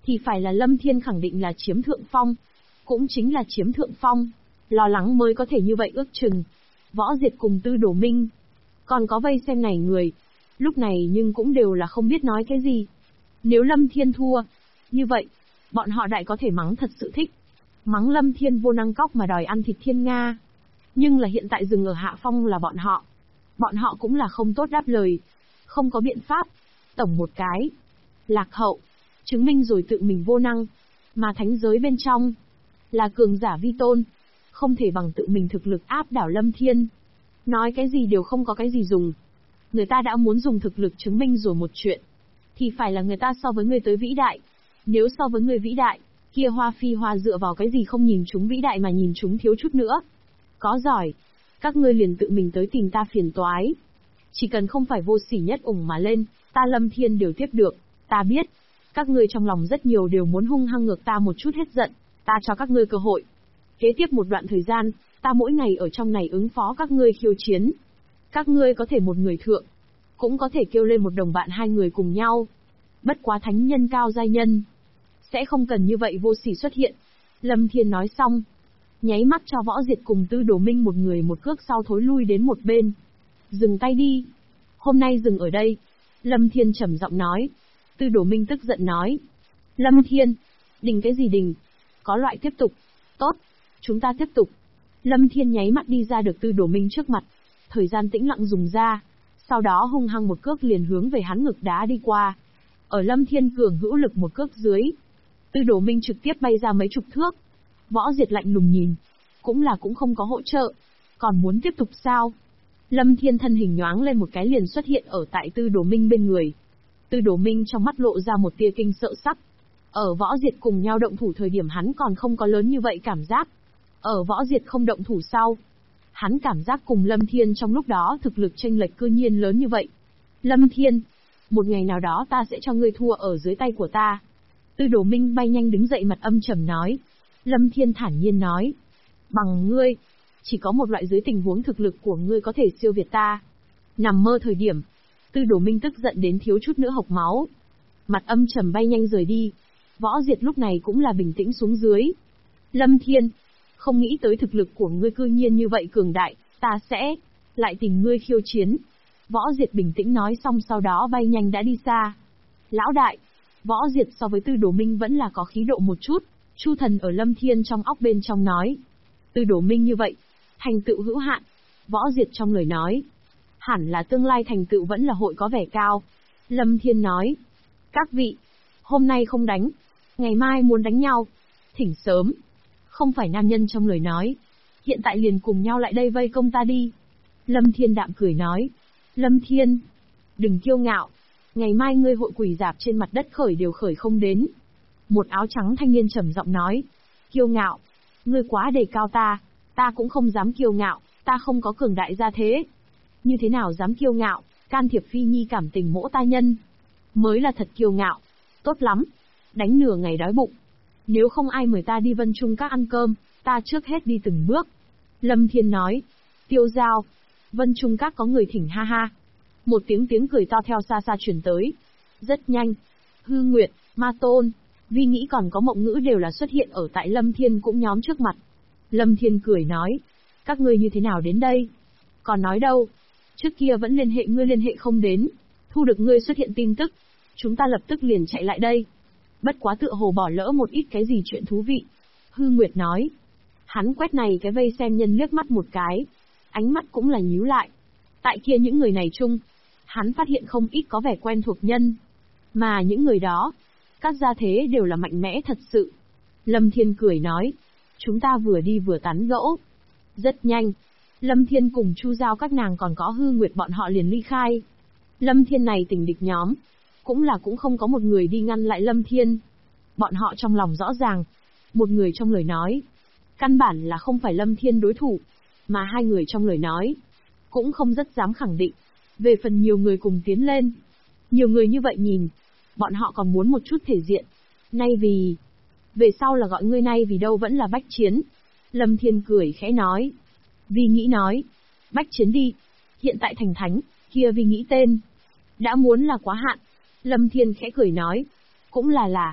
[SPEAKER 1] thì phải là Lâm Thiên khẳng định là chiếm thượng phong. Cũng chính là chiếm thượng phong. Lo lắng mới có thể như vậy ước chừng. Võ Diệt cùng Tư Đồ Minh. Còn có vây xem này người. Lúc này nhưng cũng đều là không biết nói cái gì. Nếu Lâm Thiên thua, như vậy, bọn họ đại có thể mắng thật sự thích. Mắng Lâm Thiên vô năng cóc mà đòi ăn thịt thiên Nga. Nhưng là hiện tại dừng ở hạ phong là bọn họ. Bọn họ cũng là không tốt đáp lời. Không có biện pháp. Tổng một cái. Lạc hậu. Chứng minh rồi tự mình vô năng. Mà thánh giới bên trong. Là cường giả vi tôn. Không thể bằng tự mình thực lực áp đảo Lâm Thiên. Nói cái gì đều không có cái gì dùng. Người ta đã muốn dùng thực lực chứng minh rồi một chuyện. Thì phải là người ta so với người tới vĩ đại. Nếu so với người vĩ đại, kia Hoa Phi Hoa dựa vào cái gì không nhìn chúng vĩ đại mà nhìn chúng thiếu chút nữa. Có giỏi, các ngươi liền tự mình tới tìm ta phiền toái. Chỉ cần không phải vô sỉ nhất ủng mà lên, ta Lâm Thiên đều tiếp được. Ta biết, các ngươi trong lòng rất nhiều đều muốn hung hăng ngược ta một chút hết giận, ta cho các ngươi cơ hội. Kế tiếp một đoạn thời gian, ta mỗi ngày ở trong này ứng phó các ngươi khiêu chiến. Các ngươi có thể một người thượng, cũng có thể kêu lên một đồng bạn hai người cùng nhau. Bất quá thánh nhân cao giai nhân, sẽ không cần như vậy vô sỉ xuất hiện. Lâm Thiên nói xong, nháy mắt cho Võ Diệt cùng Tư Đồ Minh một người một cước sau thối lui đến một bên. Dừng tay đi. Hôm nay dừng ở đây. Lâm Thiên trầm giọng nói. Tư Đồ Minh tức giận nói. Lâm Thiên, đình cái gì đình? Có loại tiếp tục. Tốt, chúng ta tiếp tục. Lâm Thiên nháy mắt đi ra được Tư Đồ Minh trước mặt. Thời gian tĩnh lặng dùng ra. Sau đó hung hăng một cước liền hướng về hắn ngực đá đi qua. Ở Lâm Thiên cường hữu lực một cước dưới. Tư Đồ Minh trực tiếp bay ra mấy chục thước. Võ Diệt lạnh lùng nhìn. Cũng không có hỗ trợ. Còn muốn tiếp tục sao? Lâm Thiên thân hình nhoáng lên một cái liền xuất hiện ở tại Tư Đồ Minh bên người. Tư Đồ Minh trong mắt lộ ra một tia kinh sợ sắc. Ở Võ Diệt cùng nhau động thủ thời điểm hắn còn không có lớn như vậy cảm giác. Ở Võ Diệt không động thủ sau, hắn cảm giác cùng Lâm Thiên trong lúc đó thực lực chênh lệch cư nhiên lớn như vậy. Lâm Thiên, một ngày nào đó ta sẽ cho ngươi thua ở dưới tay của ta. Tư Đồ Minh bay nhanh đứng dậy mặt âm trầm nói. Lâm Thiên thản nhiên nói. Bằng ngươi, chỉ có một loại dưới tình huống thực lực của ngươi có thể siêu việt ta. Nằm mơ thời điểm, Tư Đồ Minh tức giận đến thiếu chút nữa hộc máu. Mặt âm trầm bay nhanh rời đi. Võ Diệt lúc này cũng là bình tĩnh xuống dưới. Lâm Thiên, không nghĩ tới thực lực của ngươi cư nhiên như vậy cường đại, ta sẽ lại tìm ngươi khiêu chiến. Võ Diệt bình tĩnh nói xong sau đó bay nhanh đã đi xa. Lão đại, Võ Diệt so với Tư Đồ Minh vẫn là có khí độ một chút. Chu Thần ở Lâm Thiên trong óc bên trong nói. Tư Đồ Minh như vậy, thành tựu hữu hạn. Võ Diệt trong lời nói. Hẳn là tương lai thành tựu vẫn là hội có vẻ cao. Lâm Thiên nói. Các vị, hôm nay không đánh. Ngày mai muốn đánh nhau. Thỉnh sớm. Không phải nam nhân trong lời nói. Hiện tại liền cùng nhau lại đây vây công ta đi. Lâm Thiên đạm cười nói. Lâm Thiên, đừng kiêu ngạo. Ngày mai ngươi hội quỳ dạp trên mặt đất khởi đều khởi không đến. Một áo trắng thanh niên trầm giọng nói. Kiêu ngạo. Ngươi quá đề cao ta. Ta cũng không dám kiêu ngạo. Ta không có cường đại gia thế. Như thế nào dám kiêu ngạo, can thiệp Phi Nhi cảm tình mỗ ta nhân. Mới là thật kiêu ngạo. Tốt lắm. Đánh nửa ngày đói bụng. Nếu không ai mời ta đi Vân Trung Các ăn cơm, ta trước hết đi từng bước. Lâm Thiên nói. Tiêu Giao. Vân Trung Các có người thỉnh ha ha. Một tiếng cười to theo xa xa truyền tới. Rất nhanh. Hư Nguyệt, Ma Tôn, Vi Nghĩ còn có Mộng Ngữ đều là xuất hiện ở tại Lâm Thiên cũng nhóm trước mặt. Lâm Thiên cười nói. Các ngươi như thế nào đến đây? Còn nói đâu? Trước kia vẫn liên hệ ngươi liên hệ không đến. Thu được ngươi xuất hiện tin tức. Chúng ta lập tức liền chạy lại đây. Bất quá tựa hồ bỏ lỡ một ít cái gì chuyện thú vị. Hư Nguyệt nói. Hắn quét này cái vây xem nhân liếc mắt một cái. Ánh mắt cũng là nhíu lại. Tại kia những người này chung, hắn phát hiện không ít có vẻ quen thuộc nhân. Mà những người đó, các gia thế đều là mạnh mẽ thật sự. Lâm Thiên cười nói. Chúng ta vừa đi vừa tán gẫu. Rất nhanh. Lâm Thiên cùng Chu Giao các nàng còn có Hư Nguyệt bọn họ liền ly khai. Lâm Thiên này tình địch nhóm. Cũng không có một người đi ngăn lại Lâm Thiên. Bọn họ trong lòng rõ ràng. Một người trong lời nói. Căn bản là không phải Lâm Thiên đối thủ. Mà hai người trong lời nói. Cũng không rất dám khẳng định. Về phần nhiều người cùng tiến lên. Nhiều người như vậy nhìn. Bọn họ còn muốn một chút thể diện. Nay vì. Về sau là gọi ngươi nay vì đâu vẫn là bách chiến. Lâm Thiên cười khẽ nói. Vi Nghĩ nói. Bách chiến đi. Hiện tại thành thánh, kia Vi Nghĩ tên. Đã muốn là quá hạn. Lâm Thiên khẽ cười nói. Cũng là.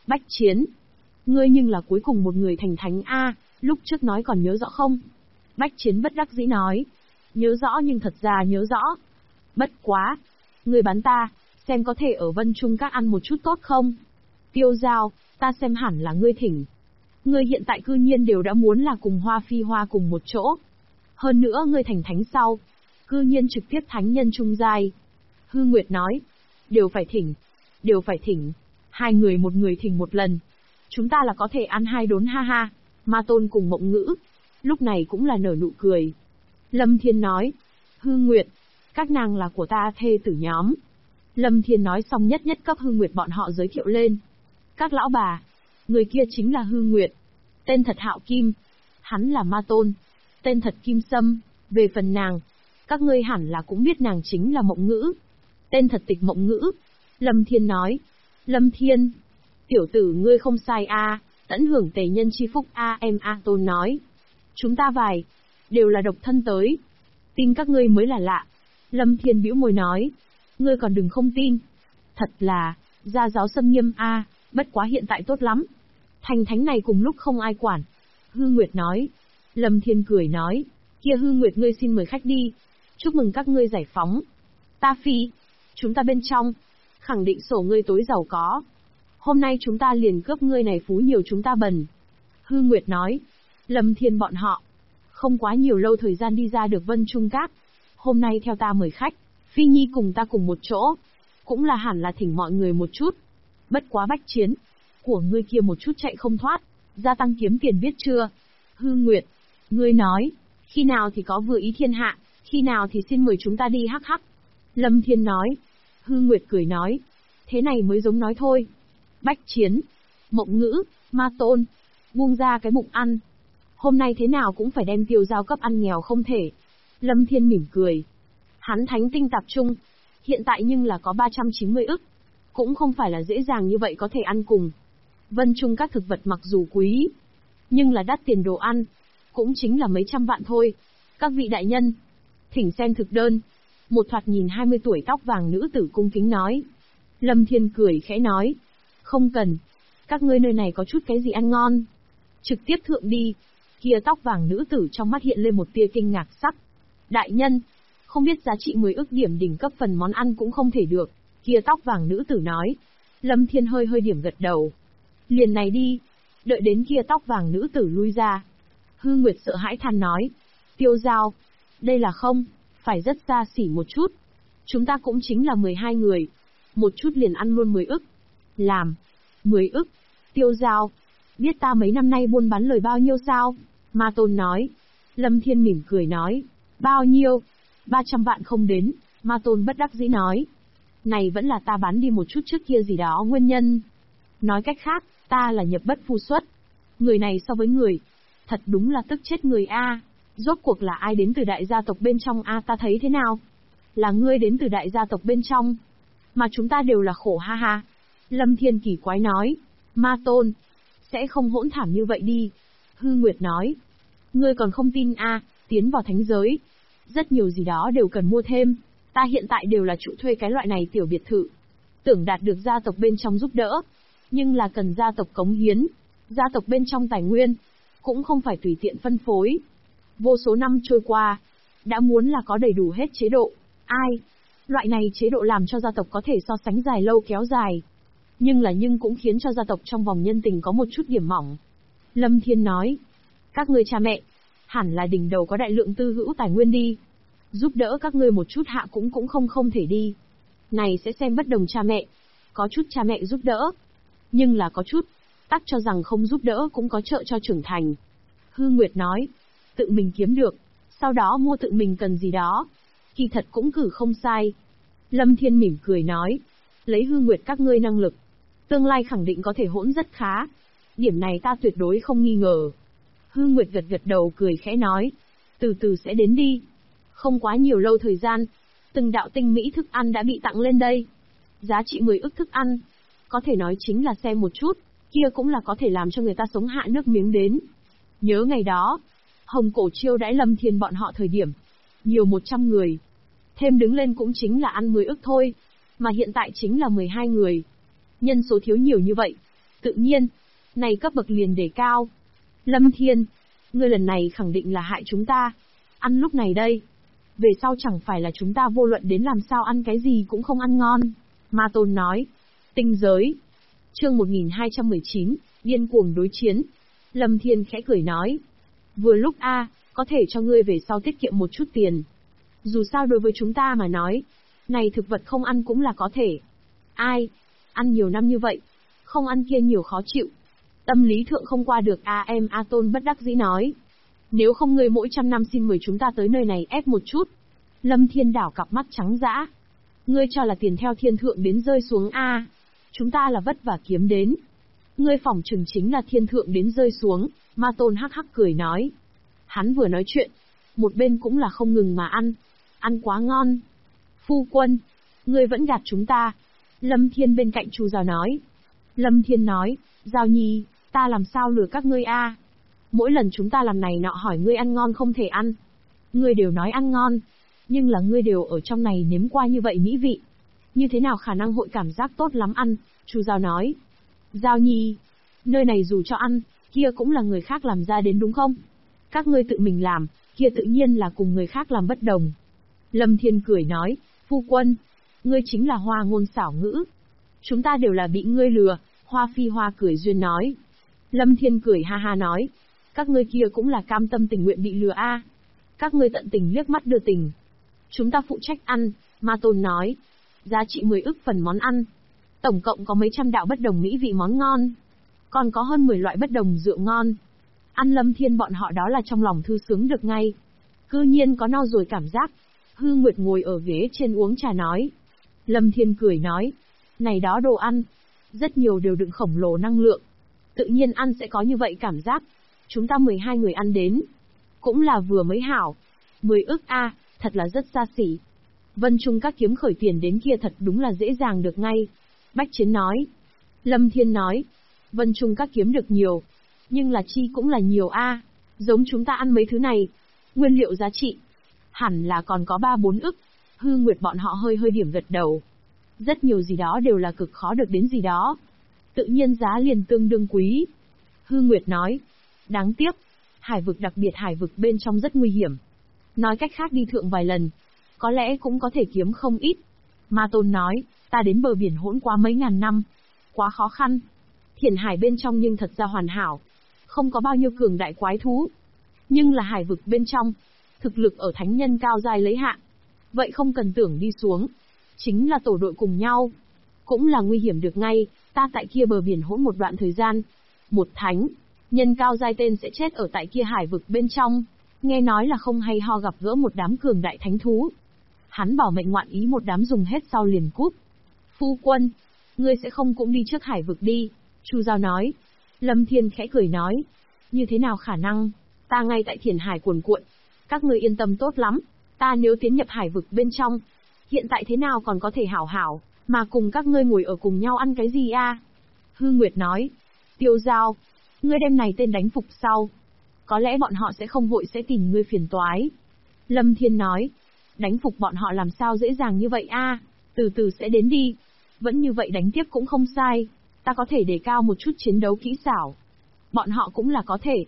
[SPEAKER 1] Bách Chiến, ngươi nhưng là cuối cùng một người thành thánh a, lúc trước nói còn nhớ rõ không? Bách Chiến bất đắc dĩ nói. Nhớ rõ nhưng thật ra nhớ rõ. Bất quá, ngươi bán ta, xem có thể ở Vân Trung Các ăn một chút tốt không? Tiêu Giao, ta xem hẳn là ngươi thỉnh. Ngươi hiện tại cư nhiên đều đã muốn là cùng Hoa Phi Hoa cùng một chỗ. Hơn nữa ngươi thành thánh sau, cư nhiên trực tiếp thánh nhân trung giai. Hư Nguyệt nói, đều phải thỉnh, hai người một người thỉnh một lần. Chúng ta là có thể ăn hai đốn ha ha. Ma Tôn cùng Mộng Ngữ, lúc này cũng là nở nụ cười. Lâm Thiên nói, Hư Nguyệt, các nàng là của ta thê tử nhóm. Lâm Thiên nói xong nhất nhất cấp Hư Nguyệt bọn họ giới thiệu lên. Các lão bà, người kia chính là Hư Nguyệt. Tên thật Hạo Kim. Hắn là Ma Tôn. Tên thật Kim Sâm. Về phần nàng, các ngươi hẳn là cũng biết nàng chính là Mộng Ngữ. Tên thật Tịch Mộng Ngữ. Lâm Thiên nói. Lâm Thiên, tiểu tử ngươi không sai a, tẫn hưởng tề nhân chi phúc a em a Tôn nói. Chúng ta vài, đều là độc thân tới. Tin các ngươi mới là lạ. Lâm Thiên bĩu môi nói. Ngươi còn đừng không tin. Thật là, gia giáo xâm nghiêm a, bất quá hiện tại tốt lắm. Thành thánh này cùng lúc không ai quản. Hư Nguyệt nói. Lâm Thiên cười nói. Kia Hư Nguyệt ngươi xin mời khách đi. Chúc mừng các ngươi giải phóng. Ta phi. Chúng ta bên trong. Khẳng định sổ ngươi tối giàu có. Hôm nay chúng ta liền cướp ngươi này phú nhiều chúng ta bần. Hư Nguyệt nói. Lâm Thiên bọn họ. Không quá nhiều lâu thời gian đi ra được Vân Trung Các. Hôm nay theo ta mời khách. Phi Nhi cùng ta cùng một chỗ. Cũng là hẳn là thỉnh mọi người một chút. Bất quá Bách Chiến. Của ngươi kia một chút chạy không thoát. Gia tăng kiếm tiền biết chưa? Hư Nguyệt. Ngươi nói. Khi nào thì có vừa ý thiên hạ. Khi nào thì xin mời chúng ta đi hắc hắc. Lâm Thiên nói. Hư Nguyệt cười nói. Thế này mới giống nói thôi. Bách Chiến. Mộng Ngữ. Ma Tôn. Buông ra cái bụng ăn. Hôm nay thế nào cũng phải đem Tiêu Giao cấp ăn nghèo không thể. Lâm Thiên mỉm cười. Hắn thánh tinh tạp trung. Hiện tại nhưng là có 390 ức. Cũng không phải là dễ dàng như vậy có thể ăn cùng. Vân Trung các thực vật mặc dù quý, nhưng là đắt tiền đồ ăn. Cũng chính là mấy trăm vạn thôi. Các vị đại nhân. Thỉnh xem thực đơn. Một thoạt nhìn 20 tuổi tóc vàng nữ tử cung kính nói. Lâm Thiên cười khẽ nói. Không cần. Các ngươi nơi này có chút cái gì ăn ngon. Trực tiếp thượng đi. Kia tóc vàng nữ tử trong mắt hiện lên một tia kinh ngạc sắc. Đại nhân. Không biết giá trị 10 ức điểm đỉnh cấp phần món ăn cũng không thể được. Kia tóc vàng nữ tử nói. Lâm Thiên hơi hơi điểm gật đầu. Liền này đi. Đợi đến kia tóc vàng nữ tử lui ra. Hư Nguyệt sợ hãi than nói. Tiêu Giao. Đây là không. Phải rất xa xỉ một chút. Chúng ta cũng chính là 12 người. Một chút liền ăn luôn 10 ức. Làm. 10 ức. Tiêu Giao. Biết ta mấy năm nay buôn bán lời bao nhiêu sao? Ma Tôn nói. Lâm Thiên mỉm cười nói. Bao nhiêu? 300 vạn không đến. Ma Tôn bất đắc dĩ nói. Này vẫn là ta bán đi một chút trước kia gì đó nguyên nhân. Nói cách khác, ta là nhập bất phu xuất. Người này so với người. Thật đúng là tức chết người a. Rốt cuộc là ai đến từ đại gia tộc bên trong a ta thấy thế nào? Là ngươi đến từ đại gia tộc bên trong. Mà chúng ta đều là khổ ha ha. Lâm Thiên kỳ quái nói. Ma Tôn. Sẽ không hỗn thảm như vậy đi. Hư Nguyệt nói. Ngươi còn không tin a, tiến vào thánh giới. Rất nhiều gì đó đều cần mua thêm. Ta hiện tại đều là trụ thuê cái loại này tiểu biệt thự. Tưởng đạt được gia tộc bên trong giúp đỡ. Nhưng là cần gia tộc cống hiến. Gia tộc bên trong tài nguyên. Cũng không phải tùy tiện phân phối. Vô số năm trôi qua. Đã muốn là có đầy đủ hết chế độ. Ai? Loại này chế độ làm cho gia tộc có thể so sánh dài lâu kéo dài. Nhưng cũng khiến cho gia tộc trong vòng nhân tình có một chút điểm mỏng. Lâm Thiên nói. Các ngươi cha mẹ. Hẳn là đỉnh đầu có đại lượng tư hữu tài nguyên đi. Giúp đỡ các ngươi một chút hạ cũng không thể đi. Này sẽ xem bất đồng cha mẹ. Có chút cha mẹ giúp đỡ. Nhưng là có chút. Tắc cho rằng không giúp đỡ cũng có trợ cho trưởng thành. Hư Nguyệt nói. Tự mình kiếm được. Sau đó mua tự mình cần gì đó. Kỳ thật cũng cử không sai. Lâm Thiên mỉm cười nói. Lấy Hư Nguyệt các ngươi năng lực. Tương lai khẳng định có thể hỗn rất khá. Điểm này ta tuyệt đối không nghi ngờ. Hư Nguyệt gật gật đầu cười khẽ nói. Từ từ sẽ đến đi. Không quá nhiều lâu thời gian. Từng đạo tinh mỹ thức ăn đã bị tặng lên đây. Giá trị 10 ức thức ăn. Có thể nói chính là xem một chút. Kia cũng là có thể làm cho người ta sống hạ nước miếng đến. Nhớ ngày đó. Hồng Cổ chiêu đãi Lâm Thiên bọn họ thời điểm. Nhiều 100 người. Thêm đứng lên cũng chính là ăn 10 ức thôi. Mà hiện tại chính là 12 người. Nhân số thiếu nhiều như vậy. Tự nhiên, này cấp bậc liền đề cao. Lâm Thiên, ngươi lần này khẳng định là hại chúng ta. Ăn lúc này đây. Về sau chẳng phải là chúng ta vô luận đến làm sao ăn cái gì cũng không ăn ngon. Ma Tôn nói. Tinh giới. Chương 1219, điên cuồng đối chiến. Lâm Thiên khẽ cười nói. Vừa lúc có thể cho ngươi về sau tiết kiệm một chút tiền. Dù sao đối với chúng ta mà nói, này thực vật không ăn cũng là có thể. Ai? Ăn nhiều năm như vậy, không ăn kia nhiều khó chịu. Tâm lý thượng không qua được em A Tôn bất đắc dĩ nói. Nếu không ngươi mỗi 100 năm xin mời chúng ta tới nơi này ép một chút. Lâm Thiên đảo cặp mắt trắng dã. Ngươi cho là tiền theo thiên thượng đến rơi xuống chúng ta là vất vả kiếm đến. Ngươi phỏng chừng chính là thiên thượng đến rơi xuống, Ma Tôn hắc hắc cười nói. Hắn vừa nói chuyện, một bên cũng là không ngừng mà ăn quá ngon. Phu quân, ngươi vẫn gạt chúng ta. Lâm Thiên bên cạnh Chu Giao nói. Lâm Thiên nói, Giao Nhi, ta làm sao lừa các ngươi Mỗi lần chúng ta làm này nọ hỏi ngươi ăn ngon không thể ăn. Ngươi đều nói ăn ngon, nhưng là ngươi đều ở trong này nếm qua như vậy mỹ vị. Như thế nào khả năng hội cảm giác tốt lắm ăn, Chu Giao nói. Giao Nhi, nơi này dù cho ăn, kia cũng là người khác làm ra đến đúng không? Các ngươi tự mình làm, kia tự nhiên là cùng người khác làm bất đồng. Lâm Thiên cười nói, phu quân, ngươi chính là hoa ngôn xảo ngữ. Chúng ta đều là bị ngươi lừa, Hoa Phi Hoa cười duyên nói. Lâm Thiên cười ha ha nói, các ngươi kia cũng là cam tâm tình nguyện bị lừa Các ngươi tận tình liếc mắt đưa tình. Chúng ta phụ trách ăn, Ma Tôn nói. Giá trị 10 ức phần món ăn. Tổng cộng có mấy trăm đạo bất đồng mỹ vị món ngon. Còn có hơn 10 loại bất đồng rượu ngon. Ăn Lâm Thiên bọn họ đó là trong lòng thư sướng được ngay. Cư nhiên có no rồi cảm giác. Hư Nguyệt ngồi ở ghế trên uống trà nói. Lâm Thiên cười nói. Này đó đồ ăn, rất nhiều đều đựng khổng lồ năng lượng. Tự nhiên ăn sẽ có như vậy cảm giác. Chúng ta 12 người ăn đến. Cũng là vừa mới hảo. 10 ức thật là rất xa xỉ. Vân Trung các kiếm khởi tiền đến kia thật đúng là dễ dàng được ngay. Bách Chiến nói. Lâm Thiên nói. Vân Trung các kiếm được nhiều. Nhưng là chi cũng là nhiều Giống chúng ta ăn mấy thứ này. Nguyên liệu giá trị. Hẳn là còn có 3-4 ức. Hư Nguyệt bọn họ hơi điểm gật đầu. Rất nhiều gì đó đều là cực khó được đến gì đó. Tự nhiên giá liền tương đương quý. Hư Nguyệt nói. Đáng tiếc. Hải vực đặc biệt hải vực bên trong rất nguy hiểm. Nói cách khác đi thượng vài lần. Có lẽ cũng có thể kiếm không ít. Ma Tôn nói, ta đến bờ biển hỗn quá mấy ngàn năm. Quá khó khăn. Thiền hải bên trong nhưng thật ra hoàn hảo. Không có bao nhiêu cường đại quái thú. Nhưng là hải vực bên trong. Thực lực ở thánh nhân cao giai lấy hạn. Vậy không cần tưởng đi xuống. Chính là tổ đội cùng nhau. Cũng là nguy hiểm được ngay, ta tại kia bờ biển hỗn một đoạn thời gian. Một thánh nhân cao giai tên sẽ chết ở tại kia hải vực bên trong. Nghe nói là không hay ho gặp gỡ một đám cường đại thánh thú. Hắn bảo mệnh ngoạn ý một đám dùng hết sau liền cút. Phu quân, ngươi sẽ không cũng đi trước hải vực đi, Chu Giao nói. Lâm Thiên khẽ cười nói. Như thế nào khả năng, ta ngay tại thiền hải cuồn cuộn. Các ngươi yên tâm tốt lắm, ta nếu tiến nhập hải vực bên trong, hiện tại thế nào còn có thể hảo mà cùng các ngươi ngồi ở cùng nhau ăn cái gì Hư Nguyệt nói. Tiêu Giao, ngươi đem này tên đánh phục sau. Có lẽ bọn họ sẽ không vội sẽ tìm ngươi phiền toái. Lâm Thiên nói. Đánh phục bọn họ làm sao dễ dàng như vậy từ từ sẽ đến đi. Vẫn như vậy đánh tiếp cũng không sai. Ta có thể đề cao một chút chiến đấu kỹ xảo. Bọn họ cũng là có thể.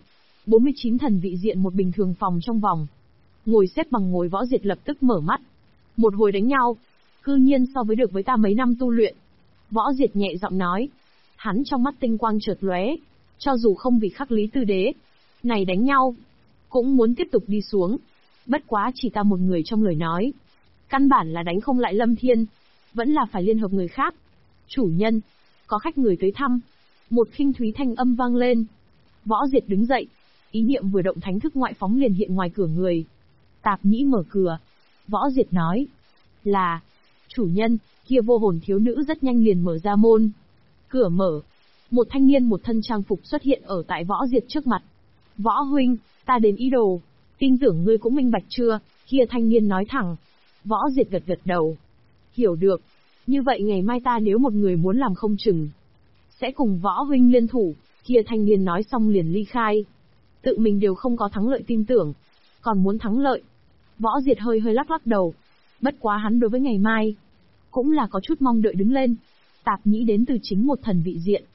[SPEAKER 1] 49 thần vị diện một bình thường phòng trong vòng. Ngồi xếp bằng ngồi Võ Diệt lập tức mở mắt. Một hồi đánh nhau. Cư nhiên so với được với ta mấy năm tu luyện. Võ Diệt nhẹ giọng nói. Hắn trong mắt tinh quang chợt lóe. Cho dù không vì khắc lý tư đế. Này đánh nhau. Cũng muốn tiếp tục đi xuống. Bất quá chỉ ta một người trong lời nói. Căn bản là đánh không lại Lâm Thiên. Vẫn là phải liên hợp người khác. Chủ nhân. Có khách người tới thăm. Một khinh thúy thanh âm vang lên. Võ Diệt đứng dậy. Ý niệm vừa động thánh thức ngoại phóng liền hiện ngoài cửa người. Tạp nhĩ mở cửa. Võ Diệt nói. Là. Chủ nhân, kia vô hồn thiếu nữ rất nhanh liền mở ra môn. Cửa mở. Một thanh niên một thân trang phục xuất hiện ở tại Võ Diệt trước mặt. Võ huynh, ta đến ý đồ. Tin tưởng ngươi cũng minh bạch chưa? Kia thanh niên nói thẳng. Võ Diệt gật đầu. Hiểu được. Như vậy ngày mai ta nếu một người muốn làm không chừng, sẽ cùng Võ huynh liên thủ. Kia thanh niên nói xong liền ly khai. Tự mình đều không có thắng lợi tin tưởng. Còn muốn thắng lợi. Võ Diệt hơi lắc đầu. Bất quá hắn đối với ngày mai cũng là có chút mong đợi đứng lên. Tạp nhĩ đến từ chính một thần vị diện.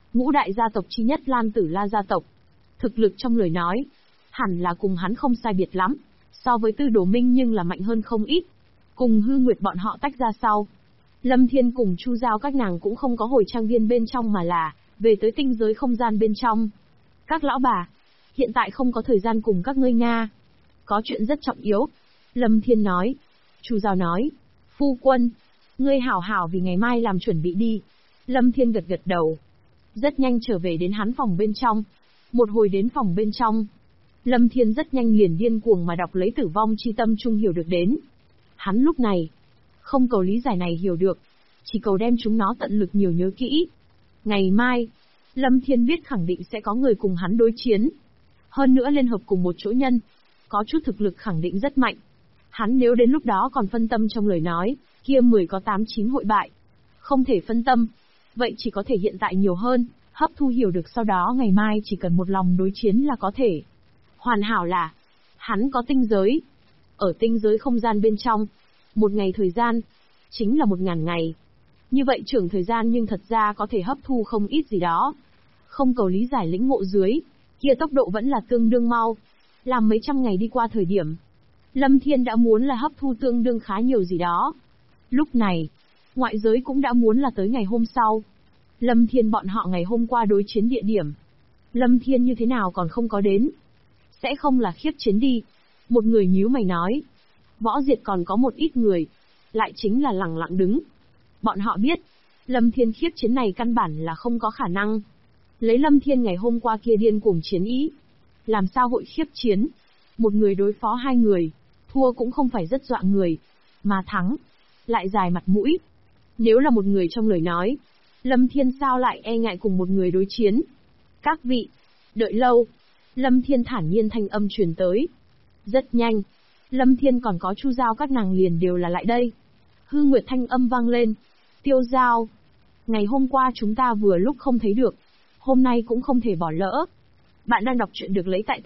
[SPEAKER 1] ngũ đại gia tộc chi nhất Lan Tử La gia tộc. Thực lực trong lời nói, hẳn là cùng hắn không sai biệt lắm, so với Tư Đồ Minh nhưng là mạnh hơn không ít. Cùng Hư Nguyệt bọn họ tách ra sau, Lâm Thiên cùng Chu Giao các nàng cũng không có hồi trang viên bên trong mà là về tới tinh giới không gian bên trong. Các lão bà, hiện tại không có thời gian cùng các ngươi Nga. Có chuyện rất trọng yếu. Lâm Thiên nói. Chu Giao nói. Phu quân, ngươi hảo hảo vì ngày mai làm chuẩn bị đi. Lâm Thiên gật gật đầu. Rất nhanh trở về đến hắn phòng bên trong. Một hồi đến phòng bên trong, Lâm Thiên rất nhanh liền điên cuồng mà đọc lấy Tử Vong Chi Tâm Trung hiểu được đến. Hắn lúc này không cầu lý giải này hiểu được, chỉ cầu đem chúng nó tận lực nhiều nhớ kỹ. Ngày mai, Lâm Thiên biết khẳng định sẽ có người cùng hắn đối chiến. Hơn nữa liên hợp cùng một chỗ nhân, có chút thực lực khẳng định rất mạnh. Hắn nếu đến lúc đó còn phân tâm trong lời nói, kia 10 có 8 9 hội bại. Không thể phân tâm, vậy chỉ có thể hiện tại nhiều hơn, hấp thu hiểu được sau đó ngày mai chỉ cần một lòng đối chiến là có thể. Hoàn hảo là, hắn có tinh giới. Ở tinh giới không gian bên trong, một ngày thời gian, chính là 1000 ngày. Như vậy trưởng thời gian nhưng thật ra có thể hấp thu không ít gì đó. Không cầu lý giải lĩnh ngộ dưới, kia tốc độ vẫn là tương đương mau. Làm mấy trăm ngày đi qua thời điểm, Lâm Thiên đã muốn là hấp thu tương đương khá nhiều gì đó. Lúc này, ngoại giới cũng đã muốn là tới ngày hôm sau. Lâm Thiên bọn họ ngày hôm qua đối chiến địa điểm. Lâm Thiên như thế nào còn không có đến? Sẽ không là khiếp chiến đi. Một người nhíu mày nói. Võ Diệt còn có một ít người, lại chính là lẳng lặng đứng. Bọn họ biết, Lâm Thiên khiếp chiến này căn bản là không có khả năng. Lấy Lâm Thiên ngày hôm qua kia điên cuồng chiến ý, làm sao hội khiếp chiến? Một người đối phó 2 người, thua cũng không phải rất dọa người, mà thắng, lại dài mặt mũi. Nếu là một người trong lời nói, Lâm Thiên sao lại e ngại cùng một người đối chiến? Các vị, đợi lâu. Lâm Thiên thản nhiên thanh âm truyền tới. Rất nhanh, Lâm Thiên còn có Chu Giao các nàng liền đều là lại đây. Hư Nguyệt thanh âm vang lên. Tiêu Giao, ngày hôm qua chúng ta vừa lúc không thấy được, hôm nay cũng không thể bỏ lỡ. Bạn đang đọc truyện được lấy tại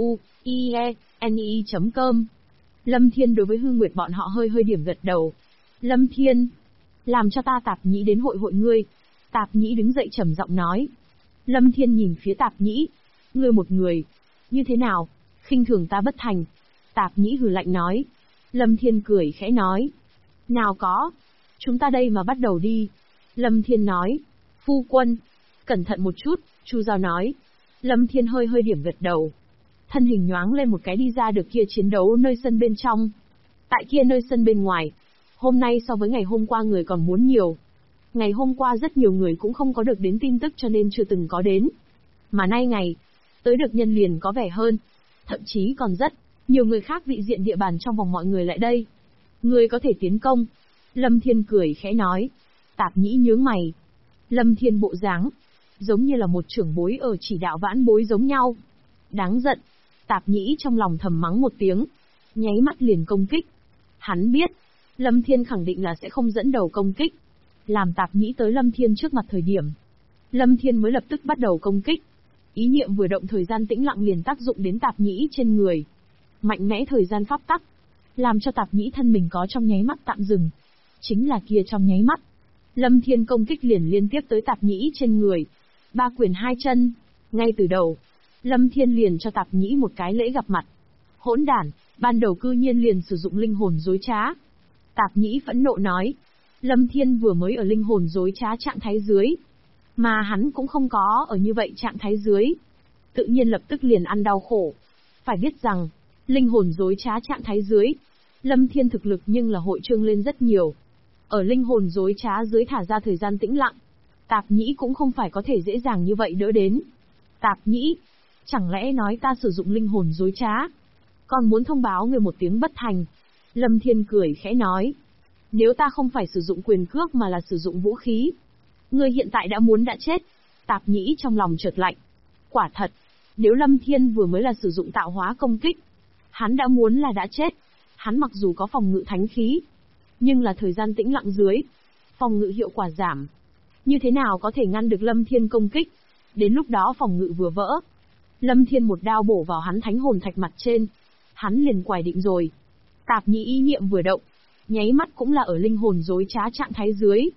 [SPEAKER 1] tzuieni.com. Lâm Thiên đối với Hư Nguyệt bọn họ hơi điểm gật đầu. Lâm Thiên, làm cho ta Tạp Nhĩ đến hội ngươi. Tạp Nhĩ đứng dậy trầm giọng nói. Lâm Thiên nhìn phía Tạp Nhĩ. Ngươi một người, như thế nào, khinh thường ta bất thành. Tạp Nhĩ hừ lạnh nói. Lâm Thiên cười khẽ nói. Nào có, chúng ta đây mà bắt đầu đi. Lâm Thiên nói. Phu quân, cẩn thận một chút, Chu Giao nói. Lâm Thiên hơi điểm gật đầu. Thân hình nhoáng lên một cái đi ra được kia chiến đấu nơi sân bên trong. Tại kia nơi sân bên ngoài, hôm nay so với ngày hôm qua người còn muốn nhiều. Ngày hôm qua rất nhiều người cũng không có được đến tin tức cho nên chưa từng có đến. Mà nay ngày, tới được nhân liền có vẻ hơn. Thậm chí còn rất nhiều người khác vị diện địa bàn trong vòng mọi người lại đây. Người có thể tiến công. Lâm Thiên cười khẽ nói. Tạp Nhĩ nhướng mày. Lâm Thiên bộ dáng, giống như là một trưởng bối ở chỉ đạo vãn bối giống nhau. Đáng giận. Tạp Nhĩ trong lòng thầm mắng một tiếng, nháy mắt liền công kích. Hắn biết, Lâm Thiên khẳng định là sẽ không dẫn đầu công kích. Làm Tạp Nhĩ tới Lâm Thiên trước mặt thời điểm, Lâm Thiên mới lập tức bắt đầu công kích. Ý niệm vừa động thời gian tĩnh lặng liền tác dụng đến Tạp Nhĩ trên người. Mạnh mẽ thời gian pháp tắc, làm cho Tạp Nhĩ thân mình có trong nháy mắt tạm dừng. Chính là kia trong nháy mắt, Lâm Thiên công kích liền liên tiếp tới Tạp Nhĩ trên người. 3 quyền 2 chân, ngay từ đầu, Lâm Thiên liền cho Tạp Nhĩ một cái lễ gặp mặt. Hỗn đản, ban đầu cư nhiên liền sử dụng linh hồn dối trá. Tạp Nhĩ phẫn nộ nói. Lâm Thiên vừa mới ở linh hồn dối trá trạng thái dưới, mà hắn cũng không có ở như vậy trạng thái dưới. Tự nhiên lập tức liền ăn đau khổ. Phải biết rằng, linh hồn dối trá trạng thái dưới, Lâm Thiên thực lực nhưng là hội trương lên rất nhiều. Ở linh hồn dối trá dưới thả ra thời gian tĩnh lặng, Tạp Nhĩ cũng không phải có thể dễ dàng như vậy đỡ đến. Tạp Nhĩ, chẳng lẽ nói ta sử dụng linh hồn dối trá, còn muốn thông báo người một tiếng bất thành? Lâm Thiên cười khẽ nói. Nếu ta không phải sử dụng quyền cước mà là sử dụng vũ khí, ngươi hiện tại đã muốn đã chết. Tạp Nhĩ trong lòng chợt lạnh. Quả thật, nếu Lâm Thiên vừa mới là sử dụng tạo hóa công kích, hắn đã muốn là đã chết. Hắn mặc dù có phòng ngự thánh khí, nhưng là thời gian tĩnh lặng dưới, phòng ngự hiệu quả giảm. Như thế nào có thể ngăn được Lâm Thiên công kích? Đến lúc đó phòng ngự vừa vỡ, Lâm Thiên một đao bổ vào hắn thánh hồn thạch mặt trên, hắn liền quải định rồi. Tạp Nhĩ ý niệm vừa động, nháy mắt cũng là ở linh hồn dối trá trạng thái dưới.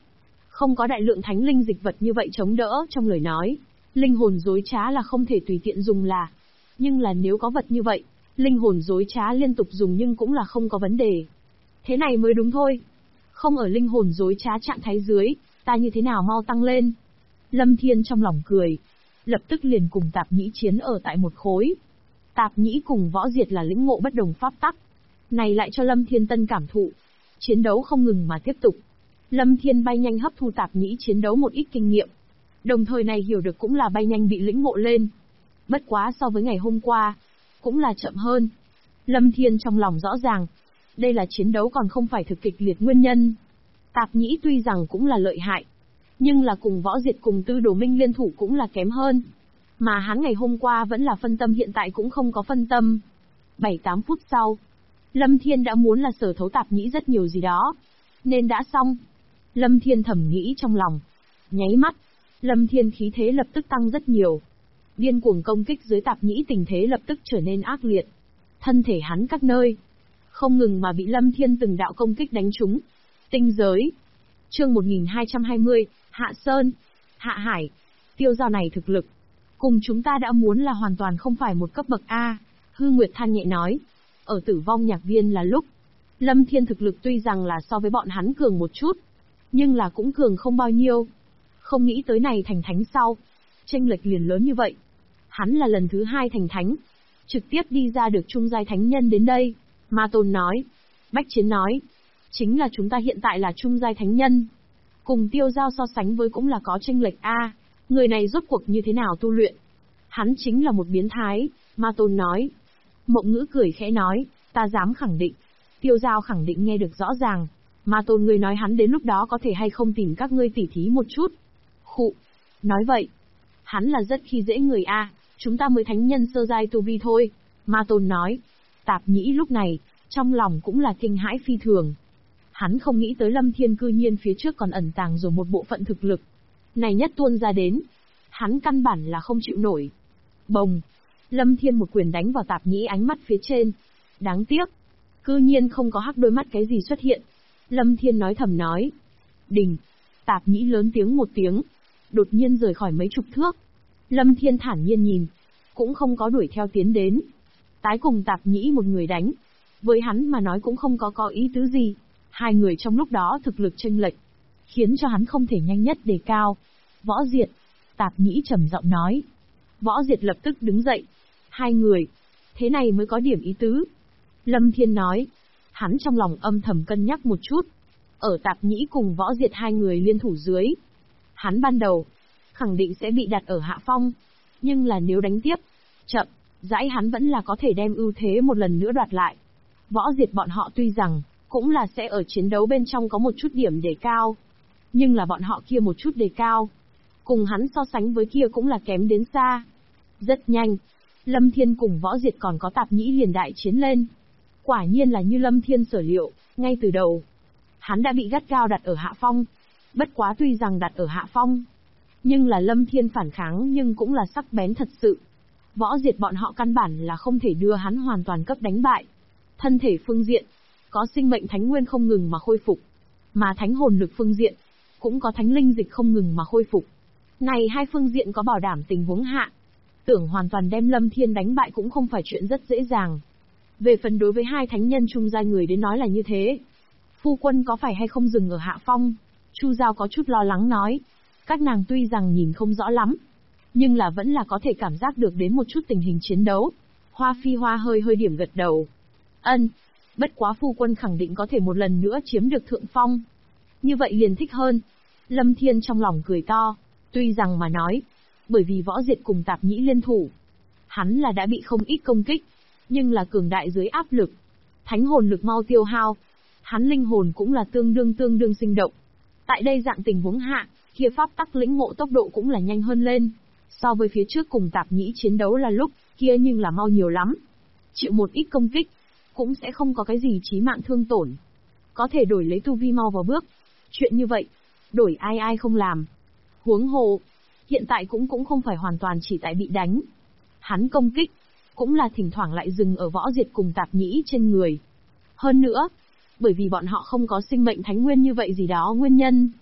[SPEAKER 1] Không có đại lượng thánh linh dịch vật như vậy chống đỡ trong lời nói, linh hồn dối trá là không thể tùy tiện dùng là. Nhưng là nếu có vật như vậy, linh hồn dối trá liên tục dùng nhưng cũng là không có vấn đề. Thế này mới đúng thôi. Không ở linh hồn dối trá trạng thái dưới, ta như thế nào mau tăng lên. Lâm Thiên trong lòng cười, lập tức liền cùng Tạp Nhĩ chiến ở tại một khối. Tạp Nhĩ cùng Võ Diệt là lĩnh ngộ bất đồng pháp tắc. Này lại cho Lâm Thiên tân cảm thụ. Chiến đấu không ngừng mà tiếp tục. Lâm Thiên bay nhanh hấp thu Tạp Nhĩ chiến đấu một ít kinh nghiệm. Đồng thời này hiểu được cũng là bay nhanh bị lĩnh ngộ lên. Bất quá so với ngày hôm qua, cũng là chậm hơn. Lâm Thiên trong lòng rõ ràng, đây là chiến đấu còn không phải thực kịch liệt nguyên nhân. Tạp Nhĩ tuy rằng cũng là lợi hại, nhưng là cùng Võ Diệt cùng Tư Đồ Minh liên thủ cũng là kém hơn. Mà hắn ngày hôm qua vẫn là phân tâm, hiện tại cũng không có phân tâm. 7-8 phút sau, Lâm Thiên đã muốn là sở thấu Tạp Nhĩ rất nhiều gì đó. Nên đã xong. Lâm Thiên thầm nghĩ trong lòng. Nháy mắt, Lâm Thiên khí thế lập tức tăng rất nhiều. Điên cuồng công kích dưới Tạp Nhĩ, tình thế lập tức trở nên ác liệt. Thân thể hắn các nơi không ngừng mà bị Lâm Thiên từng đạo công kích đánh trúng. Tinh giới. Chương 1220, Hạ Sơn, Hạ Hải. Tiêu Dao này thực lực cùng chúng ta đã muốn là hoàn toàn không phải một cấp bậc A. Hư Nguyệt than nhẹ nói. Ở Tử Vong Nhạc Viên là lúc, Lâm Thiên thực lực tuy rằng là so với bọn hắn cường một chút, nhưng là cũng cường không bao nhiêu. Không nghĩ tới này thành thánh sau, chênh lệch liền lớn như vậy. Hắn là lần thứ 2 thành thánh, trực tiếp đi ra được trung giai thánh nhân đến đây. Ma Tôn nói. Bách Chiến nói. Chính là chúng ta hiện tại là trung giai thánh nhân. Cùng Tiêu Dao so sánh với cũng là có chênh lệch A. Người này rốt cuộc như thế nào tu luyện? Hắn chính là một biến thái, Ma Tôn nói. Mộng Ngữ cười khẽ nói, ta dám khẳng định. Tiêu Dao khẳng định nghe được rõ ràng. Ma Tôn, ngươi nói hắn đến lúc đó có thể hay không tìm các ngươi tỉ thí một chút? Khụ. Nói vậy, hắn là rất khi dễ người A, chúng ta mới thánh nhân sơ giai tu vi thôi. Ma Tôn nói. Tạp Nhĩ lúc này, trong lòng cũng là kinh hãi phi thường. Hắn không nghĩ tới Lâm Thiên cư nhiên phía trước còn ẩn tàng rồi một bộ phận thực lực. Này nhất tuôn ra đến, hắn căn bản là không chịu nổi. Bồng. Lâm Thiên một quyền đánh vào Tạp Nhĩ ánh mắt phía trên. Đáng tiếc, cư nhiên không có hắc đôi mắt cái gì xuất hiện. Lâm Thiên nói thầm nói. Đình. Tạp Nhĩ lớn tiếng một tiếng, đột nhiên rời khỏi mấy chục thước. Lâm Thiên thản nhiên nhìn, cũng không có đuổi theo tiến đến. Tái cùng Tạp Nhĩ một người đánh, với hắn mà nói cũng không có ý tứ gì. Hai người trong lúc đó thực lực chênh lệch, khiến cho hắn không thể nhanh nhất đề cao. Võ Diệt. Tạp Nhĩ trầm giọng nói. Võ Diệt lập tức đứng dậy. Hai người, thế này mới có điểm ý tứ. Lâm Thiên nói. Hắn trong lòng âm thầm cân nhắc một chút. Ở Tạp Nhĩ cùng Võ Diệt hai người liên thủ dưới, hắn ban đầu khẳng định sẽ bị đặt ở hạ phong. Nhưng là nếu đánh tiếp chậm rãi, hắn vẫn là có thể đem ưu thế một lần nữa đoạt lại. Võ Diệt bọn họ tuy rằng cũng là sẽ ở chiến đấu bên trong có một chút điểm đề cao, nhưng là bọn họ kia một chút đề cao, cùng hắn so sánh với kia cũng là kém đến xa. Rất nhanh, Lâm Thiên cùng Võ Diệt còn có Tạp Nhĩ liền đại chiến lên. Quả nhiên là như Lâm Thiên sở liệu, ngay từ đầu, hắn đã bị gắt gao đặt ở hạ phong. Bất quá tuy rằng đặt ở hạ phong, nhưng là Lâm Thiên phản kháng nhưng cũng là sắc bén thật sự. Võ Diệt bọn họ căn bản là không thể đưa hắn hoàn toàn cấp đánh bại. Thân thể phương diện, có sinh mệnh thánh nguyên không ngừng mà khôi phục, mà thánh hồn lực phương diện, cũng có thánh linh dịch không ngừng mà khôi phục. Này hai phương diện có bảo đảm tình huống hạ, tưởng hoàn toàn đem Lâm Thiên đánh bại cũng không phải chuyện rất dễ dàng. Về phần đối với hai thánh nhân trung giai người đến nói là như thế. Phu quân có phải hay không dừng ở hạ phong? Chu Giao có chút lo lắng nói. Các nàng tuy rằng nhìn không rõ lắm, nhưng là vẫn là có thể cảm giác được đến một chút tình hình chiến đấu. Hoa Phi Hoa hơi điểm gật đầu. Ân, bất quá phu quân khẳng định có thể một lần nữa chiếm được thượng phong. Như vậy liền thích hơn. Lâm Thiên trong lòng cười to, tuy rằng mà nói, bởi vì Võ Diệt cùng Tạp Nhĩ liên thủ, hắn là đã bị không ít công kích, nhưng là cường đại dưới áp lực, thánh hồn lực mau tiêu hao, hắn linh hồn cũng là tương đương sinh động. Tại đây dạng tình huống hạ, kia pháp tắc lĩnh ngộ tốc độ cũng là nhanh hơn lên. So với phía trước cùng Tạp Nhĩ chiến đấu là lúc, kia nhưng là mau nhiều lắm. Chịu một ít công kích, cũng sẽ không có cái gì chí mạng thương tổn. Có thể đổi lấy tu vi mau vào bước. Chuyện như vậy, đổi ai không làm. Huống hồ, hiện tại cũng không phải hoàn toàn chỉ tại bị đánh. Hắn công kích, cũng là thỉnh thoảng lại dừng ở Võ Diệt cùng Tạp Nhĩ trên người. Hơn nữa, bởi vì bọn họ không có sinh mệnh thánh nguyên như vậy gì đó nguyên nhân.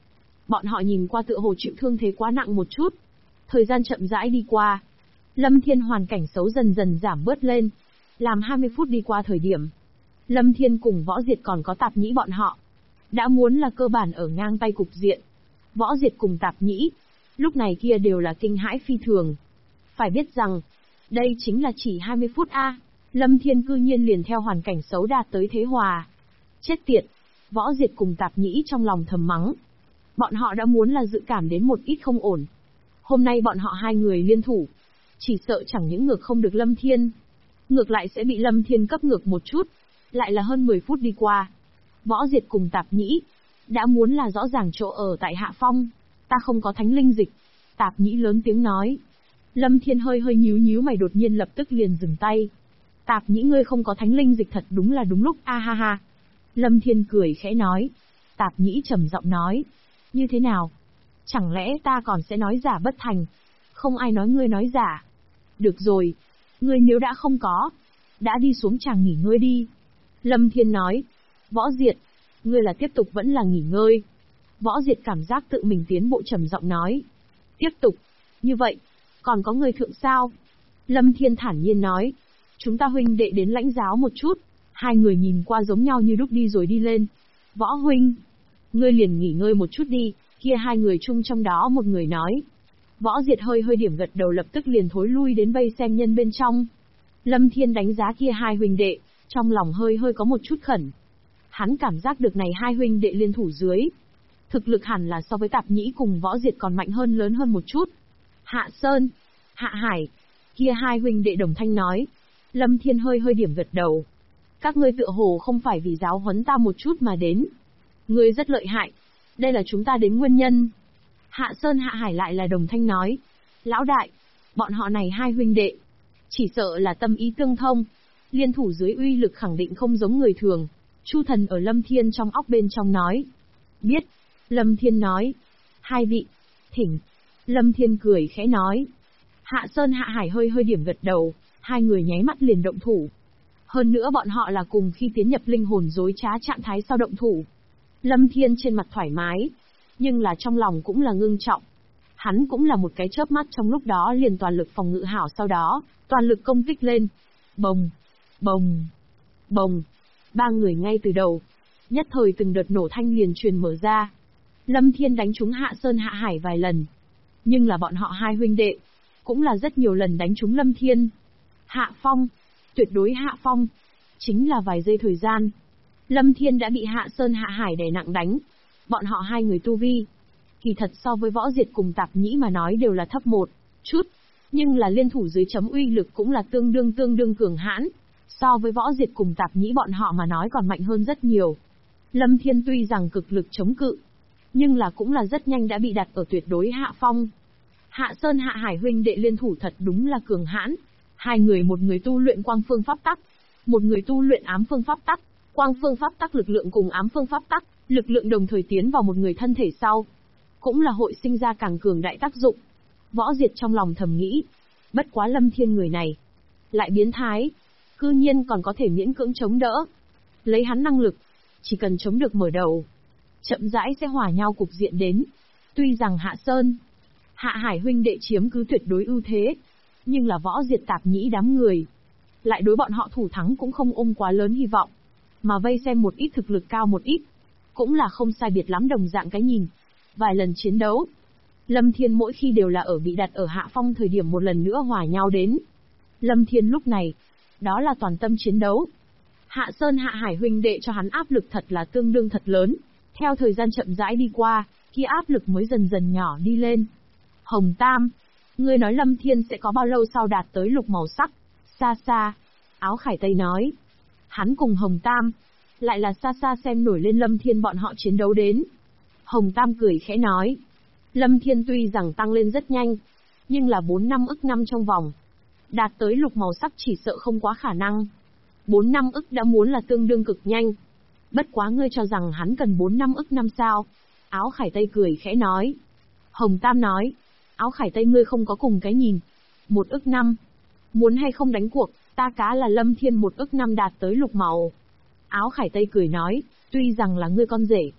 [SPEAKER 1] Bọn họ nhìn qua tựa hồ chịu thương thế quá nặng một chút. Thời gian chậm rãi đi qua. Lâm Thiên hoàn cảnh xấu dần dần giảm bớt lên. Làm 20 phút đi qua thời điểm. Lâm Thiên cùng Võ Diệt còn có Tạp Nhĩ bọn họ. Đã muốn là cơ bản ở ngang tay cục diện. Võ Diệt cùng Tạp Nhĩ. Lúc này kia đều là kinh hãi phi thường. Phải biết rằng, đây chính là chỉ 20 phút a. Lâm Thiên cư nhiên liền theo hoàn cảnh xấu đạt tới thế hòa. Chết tiệt. Võ Diệt cùng Tạp Nhĩ trong lòng thầm mắng. Bọn họ đã muốn là dự cảm đến một ít không ổn. Hôm nay bọn họ hai người liên thủ. Chỉ sợ chẳng những ngược không được Lâm Thiên. Ngược lại sẽ bị Lâm Thiên cấp ngược một chút. Lại là hơn 10 phút đi qua. Võ Diệt cùng Tạp Nhĩ. Đã muốn là rõ ràng chỗ ở tại Hạ Phong. Ta không có thánh linh dịch. Tạp Nhĩ lớn tiếng nói. Lâm Thiên hơi hơi nhíu nhíu mày đột nhiên lập tức liền dừng tay. Tạp Nhĩ ngươi không có thánh linh dịch thật đúng là đúng lúc a ha ha. Lâm Thiên cười khẽ nói. Tạp Nhĩ trầm giọng nói. Như thế nào? Chẳng lẽ ta còn sẽ nói giả bất thành? Không ai nói ngươi nói giả. Được rồi. Ngươi nếu đã không có. Đã đi xuống tràng nghỉ ngơi đi. Lâm Thiên nói. Võ Diệt. Ngươi là tiếp tục vẫn là nghỉ ngơi. Võ Diệt cảm giác tự mình tiến bộ trầm giọng nói. Tiếp tục. Như vậy. Còn có người thượng sao? Lâm Thiên thản nhiên nói. Chúng ta huynh đệ đến lãnh giáo một chút. Hai người nhìn qua giống nhau như đúc đi rồi đi lên. Võ huynh. Ngươi liền nghỉ ngơi một chút đi. Kia hai người chung trong đó một người nói. Võ Diệt hơi hơi điểm gật đầu lập tức liền thối lui đến vây xem nhân bên trong. Lâm Thiên đánh giá kia hai huynh đệ. Trong lòng hơi hơi có một chút khẩn. Hắn cảm giác được này hai huynh đệ liên thủ dưới. Thực lực hẳn là so với Tạp Nhĩ cùng Võ Diệt còn mạnh hơn lớn hơn một chút. Hạ Sơn, Hạ Hải, kia hai huynh đệ đồng thanh nói. Lâm Thiên hơi hơi điểm gật đầu. Các ngươi tựa hồ không phải vì giáo huấn ta một chút mà đến. Ngươi rất lợi hại. Đây là chúng ta đến nguyên nhân. Hạ Sơn Hạ Hải lại là đồng thanh nói. Lão đại, bọn họ này hai huynh đệ. Chỉ sợ là tâm ý tương thông. Liên thủ dưới uy lực khẳng định không giống người thường. Chu Thần ở Lâm Thiên trong óc bên trong nói. Biết. Lâm Thiên nói. Hai vị. Thỉnh. Lâm Thiên cười khẽ nói. Hạ Sơn Hạ Hải hơi hơi điểm gật đầu. Hai người nháy mắt liền động thủ. Hơn nữa bọn họ là cùng khi tiến nhập linh hồn dối trá trạng thái sau động thủ. Lâm Thiên trên mặt thoải mái. Nhưng là trong lòng cũng là ngưng trọng. Hắn cũng là một cái chớp mắt trong lúc đó liền toàn lực phòng ngự hảo sau đó. Toàn lực công kích lên. Bồng. Bồng. Bồng. Ba người ngay từ đầu. Nhất thời từng đợt nổ thanh liền truyền mở ra. Lâm Thiên đánh trúng Hạ Sơn Hạ Hải vài lần. Nhưng là bọn họ hai huynh đệ. Cũng là rất nhiều lần đánh trúng Lâm Thiên. Hạ phong. Tuyệt đối hạ phong. Chính là vài giây thời gian. Lâm Thiên đã bị Hạ Sơn Hạ Hải đè nặng đánh. Bọn họ hai người tu vi. Kỳ thật so với Võ Diệt cùng Tạp Nhĩ mà nói đều là thấp một chút. Nhưng là liên thủ dưới chấm uy lực cũng là tương đương cường hãn. So với Võ Diệt cùng Tạp Nhĩ bọn họ mà nói còn mạnh hơn rất nhiều. Lâm Thiên tuy rằng cực lực chống cự. Nhưng là cũng là rất nhanh đã bị đặt ở tuyệt đối hạ phong. Hạ Sơn Hạ Hải huynh đệ liên thủ thật đúng là cường hãn. Hai người một người tu luyện quang phương pháp tắc. Một người tu luyện ám phương pháp tắc. Quang phương pháp tắc lực lượng cùng ám phương pháp tắc. Lực lượng đồng thời tiến vào một người thân thể sau. Cũng là hội sinh ra càng cường đại tác dụng. Võ Diệt trong lòng thầm nghĩ. Bất quá Lâm Thiên người này. Lại biến thái. Cư nhiên còn có thể miễn cưỡng chống đỡ. Lấy hắn năng lực. Chỉ cần chống được mở đầu. Chậm rãi sẽ hòa nhau cục diện đến. Tuy rằng Hạ Sơn, Hạ Hải huynh đệ chiếm cứ tuyệt đối ưu thế. Nhưng là Võ Diệt Tạp Nhĩ đám người. Lại đối bọn họ thủ thắng cũng không ôm quá lớn hy vọng. Mà vây xem một ít thực lực cao một ít. Cũng là không sai biệt lắm đồng dạng cái nhìn. Vài lần chiến đấu. Lâm Thiên mỗi khi đều là ở bị đặt ở hạ phong thời điểm một lần nữa hòa nhau đến. Lâm Thiên lúc này. Đó là toàn tâm chiến đấu. Hạ Sơn Hạ Hải huynh đệ cho hắn áp lực thật là tương đương thật lớn. Theo thời gian chậm rãi đi qua, kia áp lực mới dần dần nhỏ đi lên. Hồng Tam, ngươi nói Lâm Thiên sẽ có bao lâu sau đạt tới lục màu sắc? Xa xa, Áo Khải Tây nói. Hắn cùng Hồng Tam, lại là xa xa xem nổi lên Lâm Thiên bọn họ chiến đấu đến. Hồng Tam cười khẽ nói. Lâm Thiên tuy rằng tăng lên rất nhanh, nhưng là 4 năm ức năm trong vòng. Đạt tới lục màu sắc chỉ sợ không quá khả năng. 4 năm ức đã muốn là tương đương cực nhanh. Bất quá ngươi cho rằng hắn cần 4 năm ức năm sao? Áo Khải Tây cười khẽ nói. Hồng Tam nói. Áo Khải Tây ngươi không có cùng cái nhìn. 1 ức năm. Muốn hay không đánh cuộc, ta cá là Lâm Thiên 1 ức năm đạt tới lục màu. Áo Khải Tây cười nói, tuy rằng là ngươi con rể.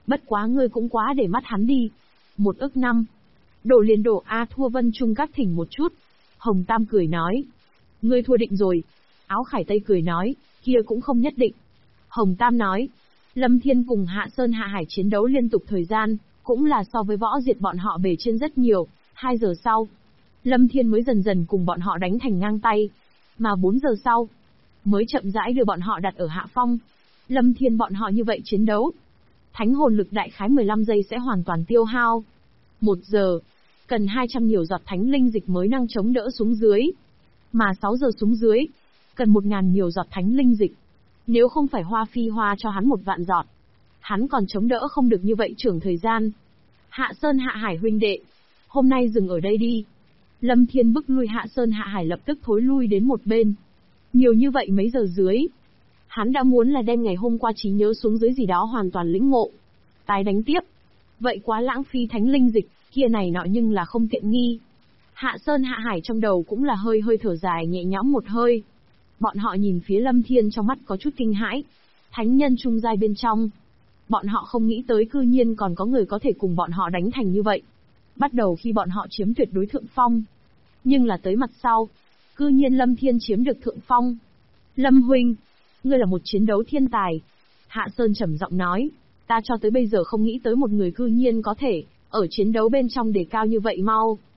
[SPEAKER 1] Bất quá ngươi cũng quá để mắt hắn đi. 1/5. Đổ liền đổ a, thua Vân Trung Các thỉnh một chút. Hồng Tam cười nói. Ngươi thua định rồi. Áo Khải Tây cười nói, kia cũng không nhất định. Hồng Tam nói, Lâm Thiên cùng Hạ Sơn Hạ Hải chiến đấu liên tục thời gian, cũng là so với Võ Diệt bọn họ bề trên rất nhiều. 2 giờ sau, Lâm Thiên mới dần dần cùng bọn họ đánh thành ngang tay. Mà 4 giờ sau, mới chậm rãi đưa bọn họ đặt ở hạ phong. Lâm Thiên bọn họ như vậy chiến đấu, thánh hồn lực đại khái 15 giây sẽ hoàn toàn tiêu hao. 1 giờ, cần 200 nhiều giọt thánh linh dịch mới năng chống đỡ xuống dưới. Mà 6 giờ xuống dưới, cần 1000 nhiều giọt thánh linh dịch. Nếu không phải Hoa Phi Hoa cho hắn 1 vạn giọt, hắn còn chống đỡ không được như vậy trưởng thời gian. Hạ Sơn Hạ Hải huynh đệ, hôm nay dừng ở đây đi. Lâm Thiên bức lui Hạ Sơn Hạ Hải lập tức thối lui đến một bên. Nhiều như vậy mấy giờ dưới, hắn đã muốn là đem ngày hôm qua trí nhớ xuống dưới gì đó hoàn toàn lĩnh ngộ. Tái đánh tiếp, vậy quá lãng phí thánh linh dịch, kia này nọ nhưng là không tiện nghi. Hạ Sơn Hạ Hải trong đầu cũng là hơi hơi thở dài nhẹ nhõm một hơi. Bọn họ nhìn phía Lâm Thiên trong mắt có chút kinh hãi. Thánh nhân trung giai bên trong, bọn họ không nghĩ tới cư nhiên còn có người có thể cùng bọn họ đánh thành như vậy. Bắt đầu khi bọn họ chiếm tuyệt đối thượng phong, nhưng là tới mặt sau, cư nhiên Lâm Thiên chiếm được thượng phong. Lâm huynh, ngươi là một chiến đấu thiên tài. Hạ Sơn trầm giọng nói, ta cho tới bây giờ không nghĩ tới một người cư nhiên có thể ở chiến đấu bên trong đề cao như vậy mau.